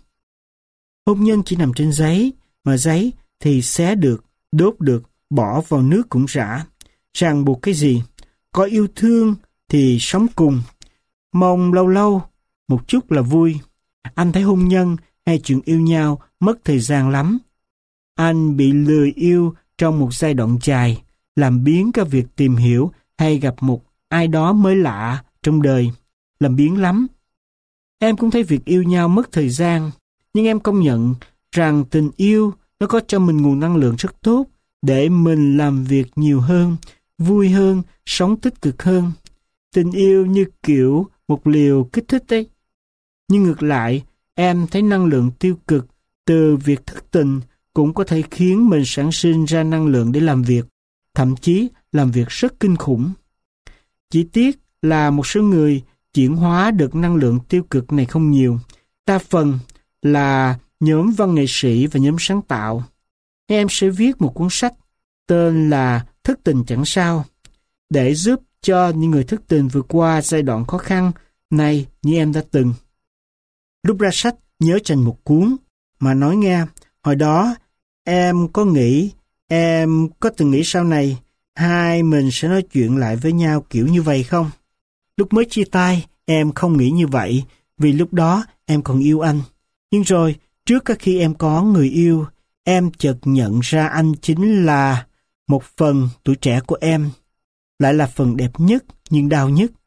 Hôn nhân chỉ nằm trên giấy, mà giấy thì xé được, đốt được, bỏ vào nước cũng rã. Ràng buộc cái gì? Có yêu thương thì sống cùng. Mong lâu lâu, một chút là vui. Anh thấy hôn nhân hay chuyện yêu nhau mất thời gian lắm. Anh bị lười yêu trong một giai đoạn dài, làm biến cả việc tìm hiểu hay gặp một ai đó mới lạ trong đời, làm biến lắm. Em cũng thấy việc yêu nhau mất thời gian, nhưng em công nhận rằng tình yêu nó có cho mình nguồn năng lượng rất tốt để mình làm việc nhiều hơn, vui hơn, sống tích cực hơn. Tình yêu như kiểu một liều kích thích ấy. Nhưng ngược lại, em thấy năng lượng tiêu cực từ việc thất tình cũng có thể khiến mình sản sinh ra năng lượng để làm việc, thậm chí làm việc rất kinh khủng. Chỉ tiếc là một số người chuyển hóa được năng lượng tiêu cực này không nhiều. Đa phần là nhóm văn nghệ sĩ và nhóm sáng tạo. Em sẽ viết một cuốn sách tên là Thất tình chẳng sao, để giúp cho những người thất tình vượt qua giai đoạn khó khăn này như em đã từng. Lúc ra sách nhớ dành một cuốn mà nói nghe, hồi đó em có nghĩ, em có từng nghĩ sau này hai mình sẽ nói chuyện lại với nhau kiểu như vậy không? Lúc mới chia tay em không nghĩ như vậy vì lúc đó em còn yêu anh. Nhưng rồi trước khi em có người yêu, em chợt nhận ra anh chính là một phần tuổi trẻ của em, lại là phần đẹp nhất nhưng đau nhất.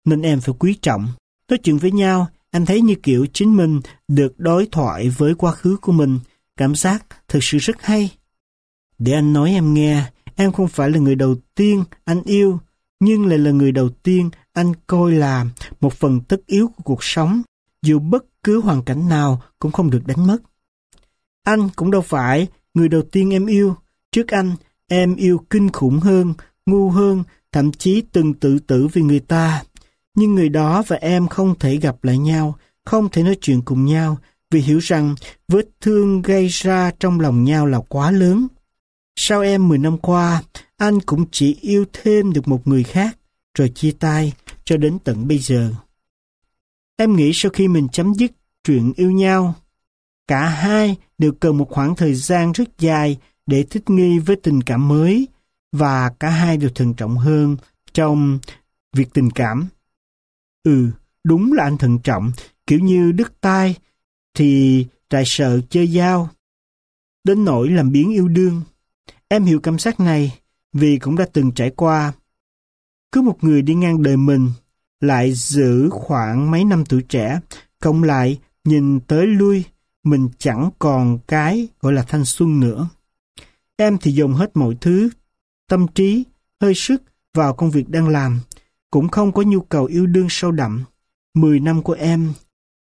nên em phải quý trọng. Nói chuyện với nhau, em thấy như kiểu chính mình được đối thoại với quá khứ của mình. Cảm giác thực sự rất hay. Để anh nói em nghe, em không phải là người đầu tiên anh yêu, nhưng lại là người đầu tiên anh coi là một phần tất yếu của cuộc sống, dù bất cứ hoàn cảnh nào cũng không được đánh mất. Anh cũng đâu phải người đầu tiên em yêu. Trước anh, em yêu kinh khủng hơn, ngu hơn, thậm chí từng tự tử vì người ta. Nhưng người đó và em không thể gặp lại nhau, không thể nói chuyện cùng nhau, vì hiểu rằng vết thương gây ra trong lòng nhau là quá lớn. Sau em mười năm qua, anh cũng chỉ yêu thêm được một người khác, rồi chia tay cho đến tận bây giờ. Em nghĩ sau khi mình chấm dứt chuyện yêu nhau, cả hai đều cần một khoảng thời gian rất dài để thích nghi với tình cảm mới, và cả hai đều thận trọng hơn trong việc tình cảm. Ừ, đúng là anh thận trọng, kiểu như đứt tai thì tại sợ chơi dao, đến nỗi làm biến yêu đương. Em hiểu cảm giác này vì cũng đã từng trải qua. Cứ một người đi ngang đời mình, lại giữ khoảng mấy năm tuổi trẻ, cộng lại nhìn tới lui, mình chẳng còn cái gọi là thanh xuân nữa. Em thì dồn hết mọi thứ, tâm trí, hơi sức vào công việc đang làm, cũng không có nhu cầu yêu đương sâu đậm. Mười năm của em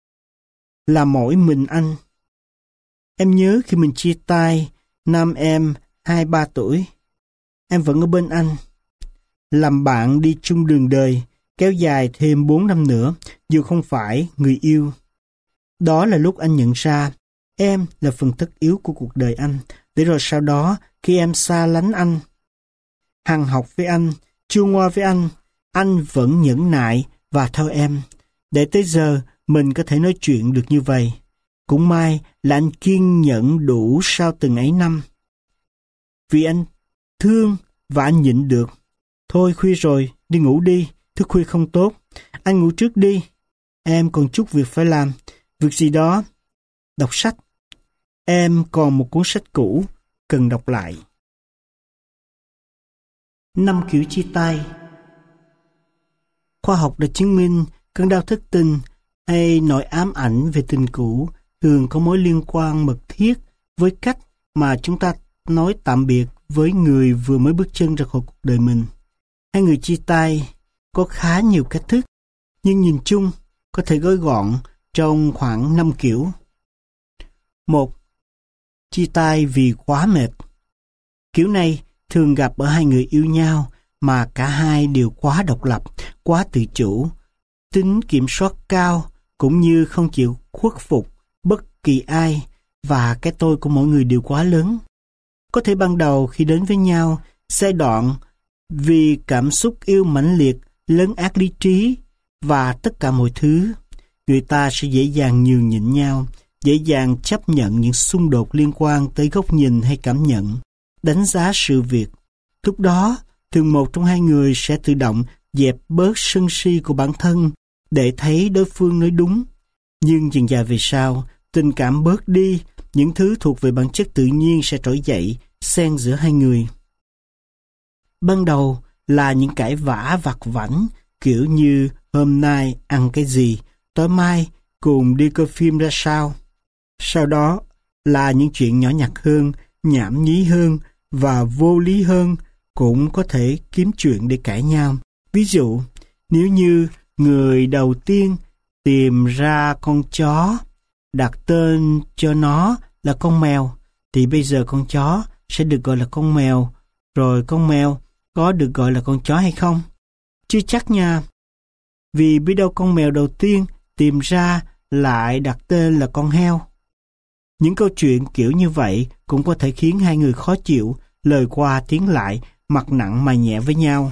là mỗi mình anh. Em nhớ khi mình chia tay, năm em hai ba tuổi, em vẫn ở bên anh. Làm bạn đi chung đường đời, kéo dài thêm bốn năm nữa, dù không phải người yêu. Đó là lúc anh nhận ra, em là phần tất yếu của cuộc đời anh. Để rồi sau đó, khi em xa lánh anh, hằng học với anh, chua ngoa với anh, anh vẫn nhẫn nại và theo em. Để tới giờ, mình có thể nói chuyện được như vậy. Cũng may là anh kiên nhẫn đủ sau từng ấy năm. Vì anh thương và anh nhịn được. Thôi khuya rồi, đi ngủ đi, thức khuya không tốt. Anh ngủ trước đi. Em còn chút việc phải làm. Việc gì đó? Đọc sách. Em còn một cuốn sách cũ cần đọc lại. Năm kiểu chia tay. Khoa học đã chứng minh cơn đau thất tình hay nỗi ám ảnh về tình cũ thường có mối liên quan mật thiết với cách mà chúng ta nói tạm biệt với người vừa mới bước chân ra khỏi cuộc đời mình. Hai người chia tay có khá nhiều cách thức, nhưng nhìn chung có thể gói gọn trong khoảng năm kiểu. Một. Chia tay vì quá mệt. Kiểu này thường gặp ở hai người yêu nhau mà cả hai đều quá độc lập, quá tự chủ, tính kiểm soát cao cũng như không chịu khuất phục bất kỳ ai, và cái tôi của mỗi người đều quá lớn. Có thể ban đầu khi đến với nhau, giai đoạn vì cảm xúc yêu mãnh liệt lấn át lý trí và tất cả mọi thứ, người ta sẽ dễ dàng nhường nhịn nhau, dễ dàng chấp nhận những xung đột liên quan tới góc nhìn hay cảm nhận, đánh giá sự việc. Lúc đó, thường một trong hai người sẽ tự động dẹp bớt sân si của bản thân để thấy đối phương nói đúng. Nhưng dần dà về sau, tình cảm bớt đi, những thứ thuộc về bản chất tự nhiên sẽ trỗi dậy, xen giữa hai người. Ban đầu là những cãi vã vặt vãnh, kiểu như hôm nay ăn cái gì, tối mai cùng đi coi phim ra sao. Sau đó là những chuyện nhỏ nhặt hơn, nhảm nhí hơn và vô lý hơn, cũng có thể kiếm chuyện để cãi nhau. Ví dụ, nếu như người đầu tiên tìm ra con chó, đặt tên cho nó là con mèo, thì bây giờ con chó sẽ được gọi là con mèo, rồi con mèo có được gọi là con chó hay không? Chưa chắc nha. Vì biết đâu con mèo đầu tiên tìm ra lại đặt tên là con heo. Những câu chuyện kiểu như vậy cũng có thể khiến hai người khó chịu, lời qua tiếng lại, mặt nặng mày nhẹ với nhau.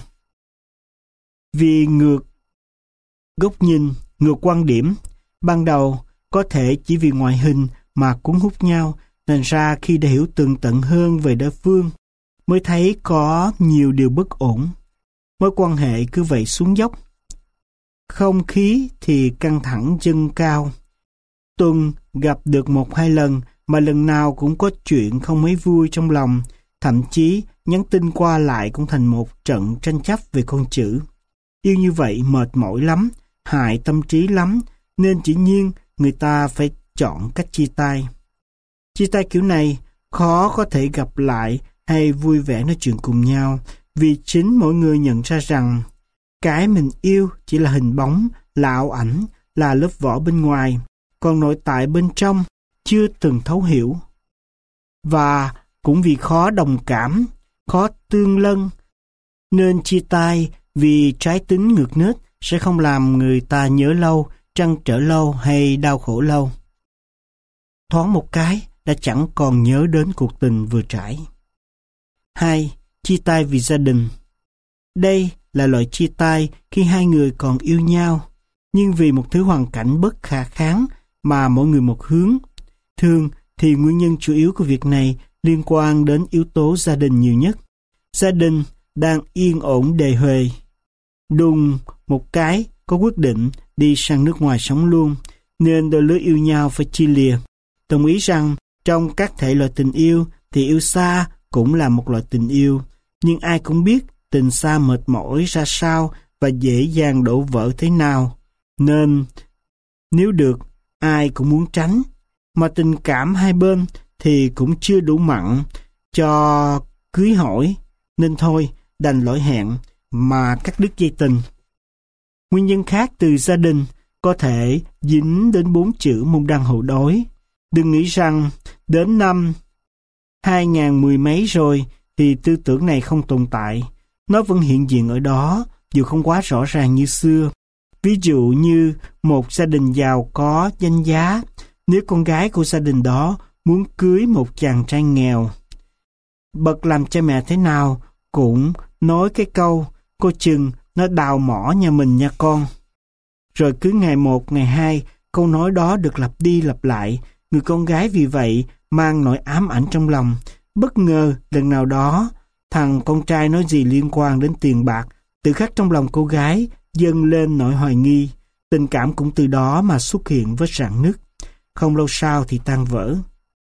Vì ngược góc nhìn, ngược quan điểm, ban đầu có thể chỉ vì ngoại hình mà cuốn hút nhau, nên ra khi đã hiểu tường tận hơn về đối phương, mới thấy có nhiều điều bất ổn. Mối quan hệ cứ vậy xuống dốc. Không khí thì căng thẳng dâng cao. Tuần gặp được một hai lần mà lần nào cũng có chuyện không mấy vui trong lòng, thậm chí nhắn tin qua lại cũng thành một trận tranh chấp về con chữ. Yêu như vậy mệt mỏi lắm, hại tâm trí lắm, nên dĩ nhiên người ta phải chọn cách chia tay. Chia tay kiểu này khó có thể gặp lại hay vui vẻ nói chuyện cùng nhau, vì chính mỗi người nhận ra rằng cái mình yêu chỉ là hình bóng, là ảo ảnh, là lớp vỏ bên ngoài, còn nội tại bên trong chưa từng thấu hiểu. Và cũng vì khó đồng cảm, khó tương lân, nên chia tay vì trái tính ngược nết sẽ không làm người ta nhớ lâu, trăn trở lâu hay đau khổ lâu. Thoáng một cái đã chẳng còn nhớ đến cuộc tình vừa trải. Hai. Chia tay vì gia đình. Đây là loại chia tay khi hai người còn yêu nhau, nhưng vì một thứ hoàn cảnh bất khả kháng mà mỗi người một hướng. Thường thì nguyên nhân chủ yếu của việc này liên quan đến yếu tố gia đình nhiều nhất. Gia đình đang yên ổn đề huề, đùng một cái có quyết định đi sang nước ngoài sống luôn, nên đôi lứa yêu nhau phải chia lìa. Đồng ý rằng trong các thể loại tình yêu thì yêu xa cũng là một loại tình yêu, nhưng ai cũng biết tình xa mệt mỏi ra sao và dễ dàng đổ vỡ thế nào, nên nếu được ai cũng muốn tránh. Mà tình cảm hai bên thì cũng chưa đủ mặn cho cưới hỏi, nên thôi đành lỗi hẹn mà cắt đứt dây tình. Nguyên nhân khác từ gia đình có thể dính đến bốn chữ môn đăng hộ đối. Đừng nghĩ rằng đến năm hai ngàn mười mấy rồi thì tư tưởng này không tồn tại. Nó vẫn hiện diện ở đó, dù không quá rõ ràng như xưa. Ví dụ như một gia đình giàu có danh giá, nếu con gái của gia đình đó muốn cưới một chàng trai nghèo, bậc làm cha mẹ thế nào cũng nói cái câu cô chừng nó đào mỏ nhà mình nha con. Rồi cứ ngày một, ngày hai, câu nói đó được lặp đi lặp lại. Người con gái vì vậy mang nỗi ám ảnh trong lòng. Bất ngờ lần nào đó thằng con trai nói gì liên quan đến tiền bạc, tự khắc trong lòng cô gái dâng lên nỗi hoài nghi. Tình cảm cũng từ đó mà xuất hiện vết rạn nứt. Không lâu sau thì tan vỡ.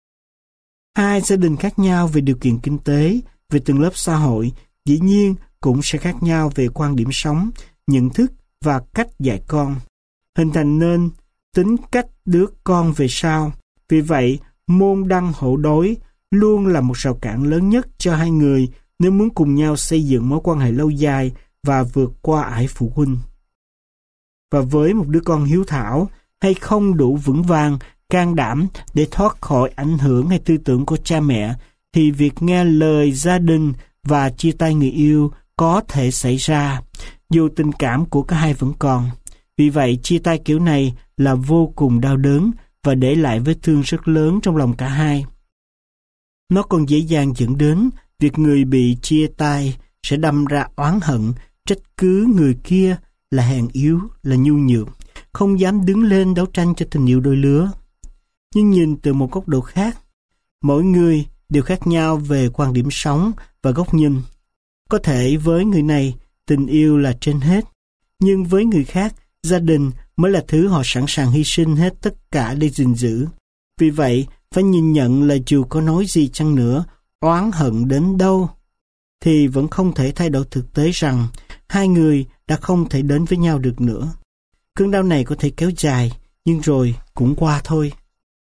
Hai gia đình khác nhau về điều kiện kinh tế, về từng lớp xã hội, dĩ nhiên cũng sẽ khác nhau về quan điểm sống, nhận thức và cách dạy con, hình thành nên tính cách đứa con về sau. Vì vậy, môn đăng hộ đối luôn là một rào cản lớn nhất cho hai người nếu muốn cùng nhau xây dựng mối quan hệ lâu dài và vượt qua ải phụ huynh. Và với một đứa con hiếu thảo hay không đủ vững vàng, can đảm để thoát khỏi ảnh hưởng hay tư tưởng của cha mẹ, thì việc nghe lời gia đình và chia tay người yêu có thể xảy ra, dù tình cảm của cả hai vẫn còn. Vì vậy, chia tay kiểu này là vô cùng đau đớn và để lại vết thương rất lớn trong lòng cả hai. Nó còn dễ dàng dẫn đến việc người bị chia tay sẽ đâm ra oán hận, trách cứ người kia là hèn yếu, là nhu nhược, không dám đứng lên đấu tranh cho tình yêu đôi lứa. Nhưng nhìn từ một góc độ khác, mỗi người đều khác nhau về quan điểm sống và góc nhìn. Có thể với người này, tình yêu là trên hết, nhưng với người khác, gia đình mới là thứ họ sẵn sàng hy sinh hết tất cả để gìn giữ. Vì vậy, phải nhìn nhận là dù có nói gì chăng nữa, oán hận đến đâu, thì vẫn không thể thay đổi thực tế rằng hai người đã không thể đến với nhau được nữa. Cơn đau này có thể kéo dài, nhưng rồi cũng qua thôi.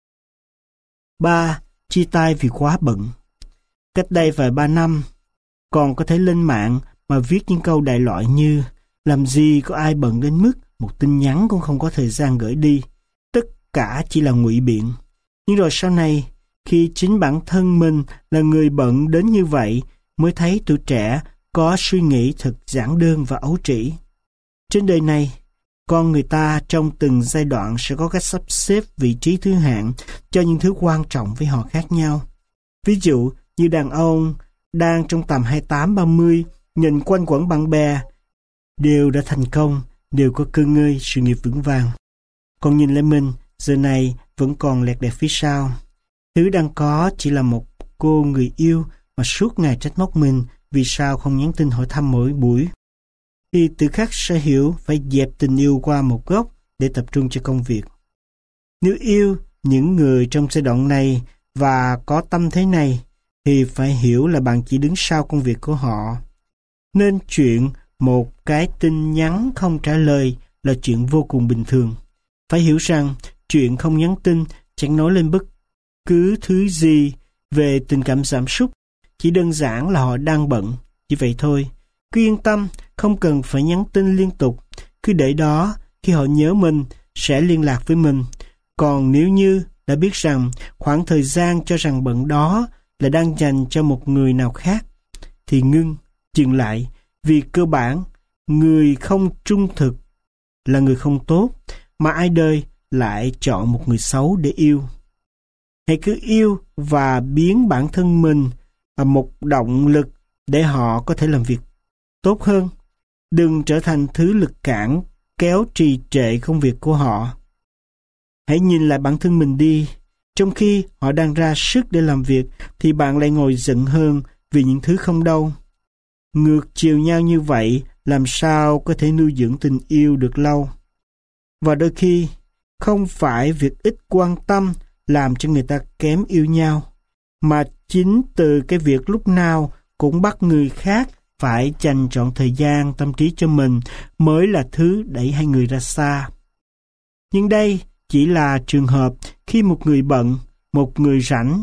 Ba. Chia tay vì quá bận. Cách đây vài ba năm, còn có thể lên mạng mà viết những câu đại loại như làm gì có ai bận đến mức một tin nhắn cũng không có thời gian gửi đi. Tất cả chỉ là ngụy biện. Nhưng rồi sau này, khi chính bản thân mình là người bận đến như vậy, mới thấy tuổi trẻ có suy nghĩ thật giản đơn và ấu trĩ. Trên đời này, con người ta trong từng giai đoạn sẽ có cách sắp xếp vị trí thứ hạng cho những thứ quan trọng với họ khác nhau. Ví dụ như đàn ông đang trong tầm hai mươi tám ba mươi, nhìn quanh quẩn bạn bè, đều đã thành công, đều có cơ ngơi, sự nghiệp vững vàng. Còn nhìn lại mình, giờ này vẫn còn lẹt đẹt phía sau. Thứ đang có chỉ là một cô người yêu mà suốt ngày trách móc mình vì sao không nhắn tin hỏi thăm mỗi buổi. Thì tự khắc sẽ hiểu phải dẹp tình yêu qua một góc để tập trung cho công việc. Nếu yêu những người trong giai đoạn này và có tâm thế này, thì phải hiểu là bạn chỉ đứng sau công việc của họ. Nên chuyện một cái tin nhắn không trả lời là chuyện vô cùng bình thường. Phải hiểu rằng chuyện không nhắn tin chẳng nói lên bất cứ thứ gì về tình cảm cảm xúc, chỉ đơn giản là họ đang bận, chỉ vậy thôi. Cứ yên tâm, không cần phải nhắn tin liên tục, cứ để đó, khi họ nhớ mình sẽ liên lạc với mình. Còn nếu như đã biết rằng khoảng thời gian cho rằng bận đó là đang dành cho một người nào khác, thì ngưng, dừng lại, vì cơ bản người không trung thực là người không tốt, mà ai đời lại chọn một người xấu để yêu. Hãy cứ yêu và biến bản thân mình thành một động lực để họ có thể làm việc tốt hơn. Đừng trở thành thứ lực cản kéo trì trệ công việc của họ. Hãy nhìn lại bản thân mình đi. Trong khi họ đang ra sức để làm việc thì bạn lại ngồi giận hơn vì những thứ không đâu. Ngược chiều nhau như vậy làm sao có thể nuôi dưỡng tình yêu được lâu. Và đôi khi không phải việc ít quan tâm làm cho người ta kém yêu nhau, mà chính từ cái việc lúc nào cũng bắt người khác phải dành trọn thời gian tâm trí cho mình mới là thứ đẩy hai người ra xa. Nhưng đây chỉ là trường hợp khi một người bận, một người rảnh,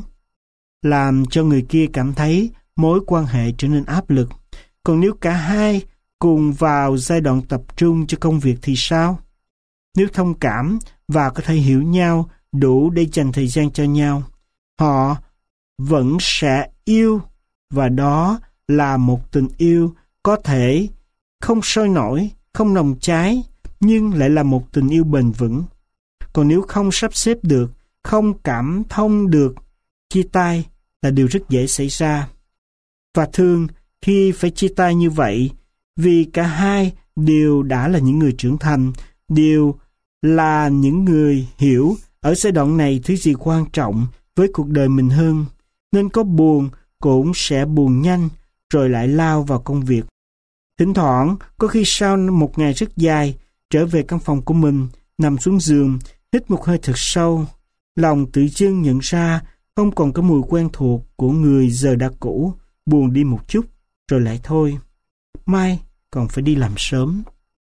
làm cho người kia cảm thấy mối quan hệ trở nên áp lực. Còn nếu cả hai cùng vào giai đoạn tập trung cho công việc thì sao? Nếu thông cảm và có thể hiểu nhau đủ để dành thời gian cho nhau, họ vẫn sẽ yêu, và đó là một tình yêu có thể không sôi nổi, không nồng cháy, nhưng lại là một tình yêu bền vững. Còn nếu không sắp xếp được, không cảm thông được, chia tay là điều rất dễ xảy ra. Và thường khi phải chia tay như vậy, vì cả hai đều đã là những người trưởng thành, đều là những người hiểu ở giai đoạn này thứ gì quan trọng với cuộc đời mình hơn, nên có buồn cũng sẽ buồn nhanh rồi lại lao vào công việc. Thỉnh thoảng, có khi sau một ngày rất dài, trở về căn phòng của mình, nằm xuống giường, hít một hơi thật sâu, lòng tự dưng nhận ra không còn cái mùi quen thuộc của người giờ đã cũ, buồn đi một chút, rồi lại thôi. Mai còn phải đi làm sớm.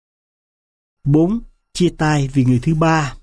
bốn. Chia tay vì người thứ ba.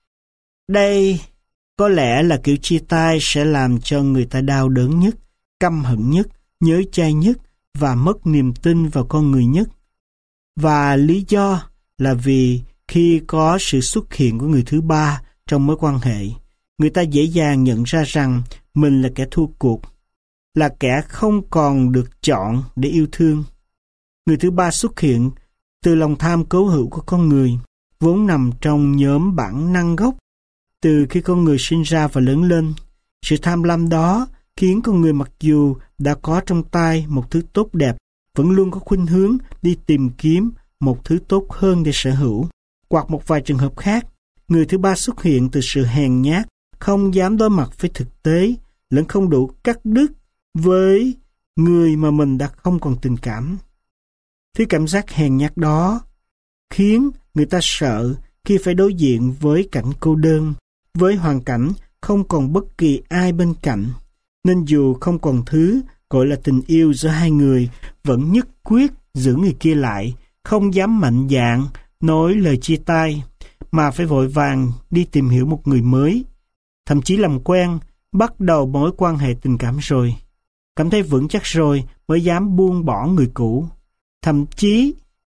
Đây có lẽ là kiểu chia tay sẽ làm cho người ta đau đớn nhất, căm hận nhất, nhớ chai nhất và mất niềm tin vào con người nhất. Và lý do là vì khi có sự xuất hiện của người thứ ba trong mối quan hệ, người ta dễ dàng nhận ra rằng mình là kẻ thua cuộc, là kẻ không còn được chọn để yêu thương. Người thứ ba xuất hiện từ lòng tham cố hữu của con người, vốn nằm trong nhóm bản năng gốc từ khi con người sinh ra và lớn lên. Sự tham lam đó khiến con người mặc dù đã có trong tay một thứ tốt đẹp, vẫn luôn có khuynh hướng đi tìm kiếm một thứ tốt hơn để sở hữu. Hoặc một vài trường hợp khác, người thứ ba xuất hiện từ sự hèn nhát, không dám đối mặt với thực tế, lẫn không đủ cắt đứt với người mà mình đã không còn tình cảm. Thứ cảm giác hèn nhát đó khiến người ta sợ khi phải đối diện với cảnh cô đơn, với hoàn cảnh không còn bất kỳ ai bên cạnh, nên dù không còn thứ gọi là tình yêu giữa hai người, vẫn nhất quyết giữ người kia lại, không dám mạnh dạn nói lời chia tay, mà phải vội vàng đi tìm hiểu một người mới, thậm chí làm quen, bắt đầu mối quan hệ tình cảm rồi. Cảm thấy vững chắc rồi mới dám buông bỏ người cũ. Thậm chí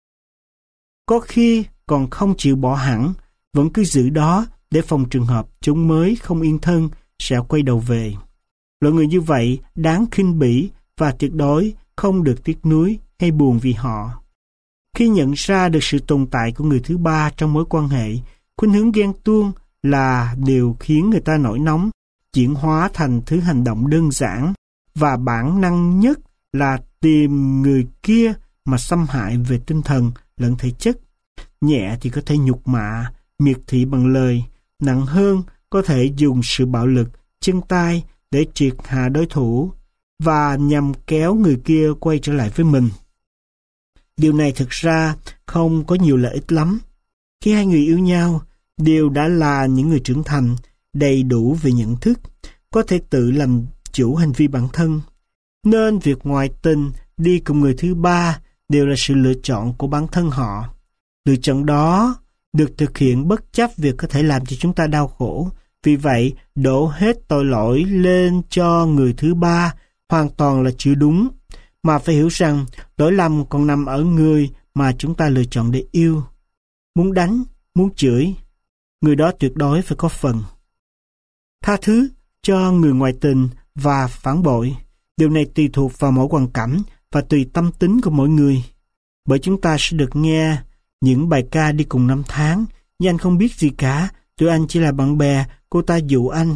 có khi còn không chịu bỏ hẳn, vẫn cứ giữ đó để phòng trường hợp chúng mới không yên thân sẽ quay đầu về. Loại người như vậy đáng khinh bỉ và tuyệt đối không được tiếc nuối hay buồn vì họ. Khi nhận ra được sự tồn tại của người thứ ba trong mối quan hệ, khuynh hướng ghen tuông là điều khiến người ta nổi nóng, chuyển hóa thành thứ hành động đơn giản và bản năng nhất là tìm người kia mà xâm hại về tinh thần lẫn thể chất. Nhẹ thì có thể nhục mạ, miệt thị bằng lời, nặng hơn có thể dùng sự bạo lực, chân tay để triệt hạ đối thủ và nhằm kéo người kia quay trở lại với mình. Điều này thực ra không có nhiều lợi ích lắm. Khi hai người yêu nhau, đều đã là những người trưởng thành, đầy đủ về nhận thức, có thể tự làm chủ hành vi bản thân. Nên việc ngoại tình đi cùng người thứ ba đều là sự lựa chọn của bản thân họ. Lựa chọn đó được thực hiện bất chấp việc có thể làm cho chúng ta đau khổ. Vì vậy, đổ hết tội lỗi lên cho người thứ ba hoàn toàn là chưa đúng, mà phải hiểu rằng lỗi lầm còn nằm ở người mà chúng ta lựa chọn để yêu. Muốn đánh, muốn chửi, người đó tuyệt đối phải có phần. Tha thứ cho người ngoại tình và phản bội, điều này tùy thuộc vào mỗi hoàn cảnh và tùy tâm tính của mỗi người. Bởi chúng ta sẽ được nghe những bài ca đi cùng năm tháng, nhưng anh không biết gì cả, tụi anh chỉ là bạn bè, cô ta dụ anh.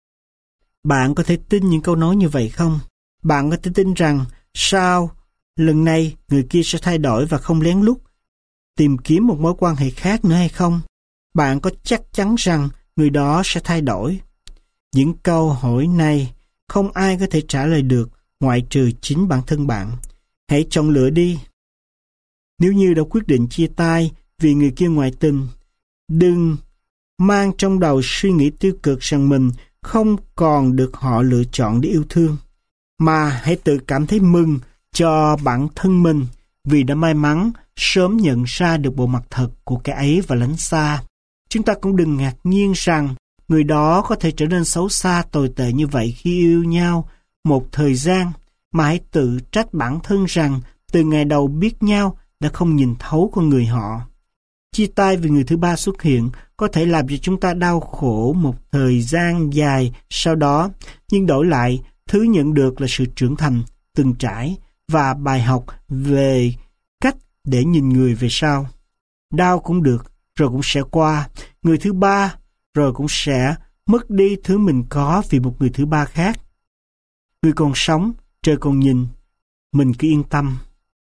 Bạn có thể tin những câu nói như vậy không? Bạn có thể tin rằng sao lần này người kia sẽ thay đổi và không lén lút tìm kiếm một mối quan hệ khác nữa hay không? Bạn có chắc chắn rằng người đó sẽ thay đổi? Những câu hỏi này không ai có thể trả lời được ngoại trừ chính bản thân bạn. Hãy chọn lựa đi. Nếu như đã quyết định chia tay vì người kia ngoại tình, đừng mang trong đầu suy nghĩ tiêu cực rằng mình không còn được họ lựa chọn để yêu thương, mà hãy tự cảm thấy mừng cho bản thân mình vì đã may mắn sớm nhận ra được bộ mặt thật của kẻ ấy và lánh xa. Chúng ta cũng đừng ngạc nhiên rằng người đó có thể trở nên xấu xa tồi tệ như vậy khi yêu nhau một thời gian, mà hãy tự trách bản thân rằng từ ngày đầu biết nhau đã không nhìn thấu con người họ. Chia tay vì người thứ ba xuất hiện có thể làm cho chúng ta đau khổ một thời gian dài sau đó, nhưng đổi lại, thứ nhận được là sự trưởng thành, từng trải và bài học về cách để nhìn người về sau. Đau cũng được, rồi cũng sẽ qua. Người thứ ba, rồi cũng sẽ mất đi thứ mình có vì một người thứ ba khác. Người còn sống, trời còn nhìn, mình cứ yên tâm.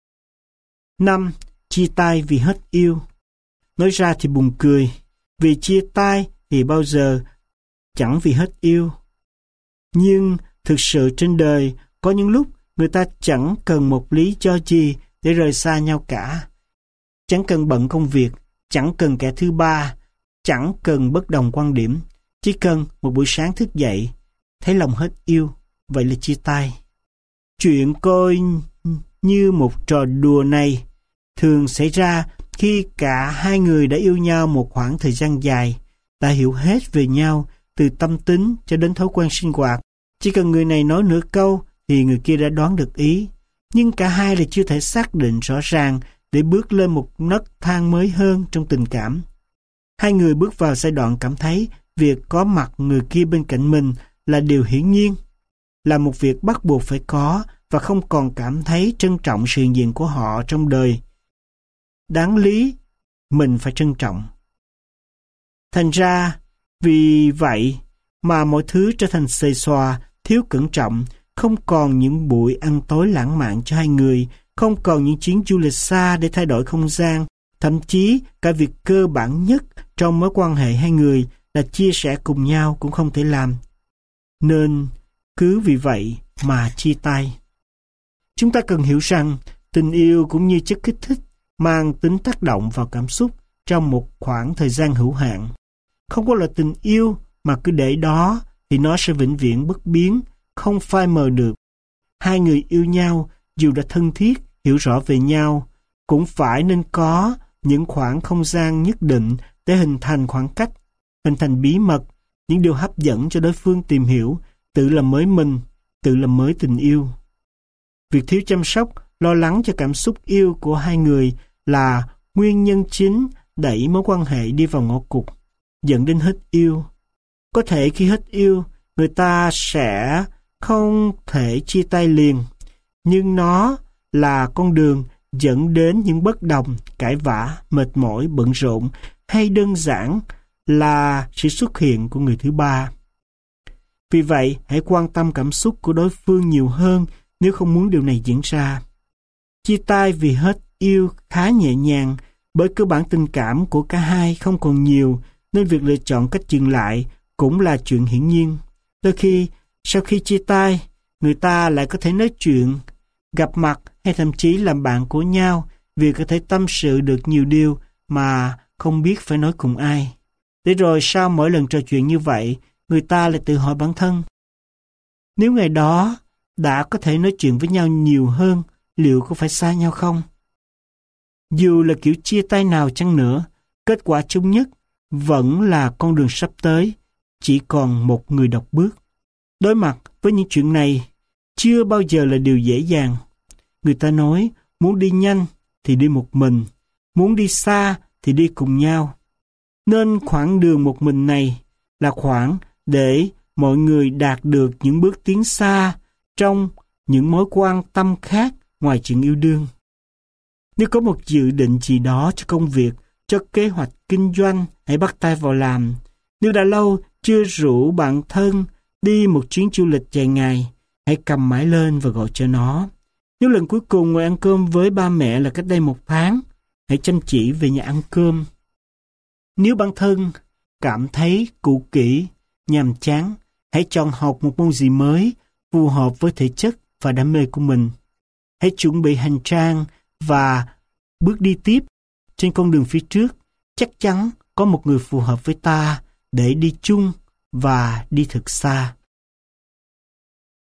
Năm, chia tay vì hết yêu. Nói ra thì buồn cười, vì chia tay thì bao giờ chẳng vì hết yêu. Nhưng thực sự trên đời có những lúc người ta chẳng cần một lý do gì để rời xa nhau cả. Chẳng cần bận công việc, chẳng cần kẻ thứ ba, chẳng cần bất đồng quan điểm. Chỉ cần một buổi sáng thức dậy, thấy lòng hết yêu, vậy là chia tay. Chuyện coi như một trò đùa này thường xảy ra khi cả hai người đã yêu nhau một khoảng thời gian dài, đã hiểu hết về nhau từ tâm tính cho đến thói quen sinh hoạt. Chỉ cần người này nói nửa câu thì người kia đã đoán được ý. Nhưng cả hai lại chưa thể xác định rõ ràng để bước lên một nấc thang mới hơn trong tình cảm. Hai người bước vào giai đoạn cảm thấy việc có mặt người kia bên cạnh mình là điều hiển nhiên, là một việc bắt buộc phải có, và không còn cảm thấy trân trọng sự hiện diện của họ trong đời. Đáng lý mình phải trân trọng. Thành ra, vì vậy mà mọi thứ trở thành xề xòa, thiếu cẩn trọng, không còn những buổi ăn tối lãng mạn cho hai người, không còn những chuyến du lịch xa để thay đổi không gian, thậm chí cả việc cơ bản nhất trong mối quan hệ hai người là chia sẻ cùng nhau cũng không thể làm. Nên cứ vì vậy mà chia tay. Chúng ta cần hiểu rằng tình yêu cũng như chất kích thích mang tính tác động vào cảm xúc trong một khoảng thời gian hữu hạn. Không có là tình yêu mà cứ để đó thì nó sẽ vĩnh viễn bất biến, không phai mờ được. Hai người yêu nhau dù đã thân thiết, hiểu rõ về nhau, cũng phải nên có những khoảng không gian nhất định để hình thành khoảng cách, hình thành bí mật, những điều hấp dẫn cho đối phương tìm hiểu, tự làm mới mình, tự làm mới tình yêu. Việc thiếu chăm sóc, lo lắng cho cảm xúc yêu của hai người là nguyên nhân chính đẩy mối quan hệ đi vào ngõ cụt, dẫn đến hết yêu. Có thể khi hết yêu, người ta sẽ không thể chia tay liền, nhưng nó là con đường dẫn đến những bất đồng, cãi vã, mệt mỏi, bận rộn, hay đơn giản là sự xuất hiện của người thứ ba. Vì vậy, hãy quan tâm cảm xúc của đối phương nhiều hơn nếu không muốn điều này diễn ra. Chia tay vì hết yêu khá nhẹ nhàng, bởi cơ bản tình cảm của cả hai không còn nhiều, nên việc lựa chọn cách dừng lại cũng là chuyện hiển nhiên. Đôi khi, sau khi chia tay, người ta lại có thể nói chuyện, gặp mặt hay thậm chí làm bạn của nhau vì có thể tâm sự được nhiều điều mà không biết phải nói cùng ai. Để rồi sau mỗi lần trò chuyện như vậy, người ta lại tự hỏi bản thân, nếu ngày đó đã có thể nói chuyện với nhau nhiều hơn, liệu có phải xa nhau không? Dù là kiểu chia tay nào chăng nữa, kết quả chung nhất vẫn là con đường sắp tới, chỉ còn một người độc bước. Đối mặt với những chuyện này, chưa bao giờ là điều dễ dàng. Người ta nói, muốn đi nhanh thì đi một mình, muốn đi xa thì đi cùng nhau. Nên khoảng đường một mình này là khoảng để mọi người đạt được những bước tiến xa trong những mối quan tâm khác ngoài chuyện yêu đương. Nếu có một dự định gì đó cho công việc, cho kế hoạch kinh doanh, hãy bắt tay vào làm. Nếu đã lâu chưa rủ bạn thân đi một chuyến du lịch dài ngày, hãy cầm máy lên và gọi cho nó. Nếu lần cuối cùng ngồi ăn cơm với ba mẹ là cách đây một tháng, hãy chăm chỉ về nhà ăn cơm. Nếu bản thân cảm thấy cũ kỹ, nhàm chán, hãy chọn học một môn gì mới phù hợp với thể chất và đam mê của mình. Hãy chuẩn bị hành trang và bước đi tiếp. Trên con đường phía trước, chắc chắn có một người phù hợp với ta để đi chung và đi thật xa.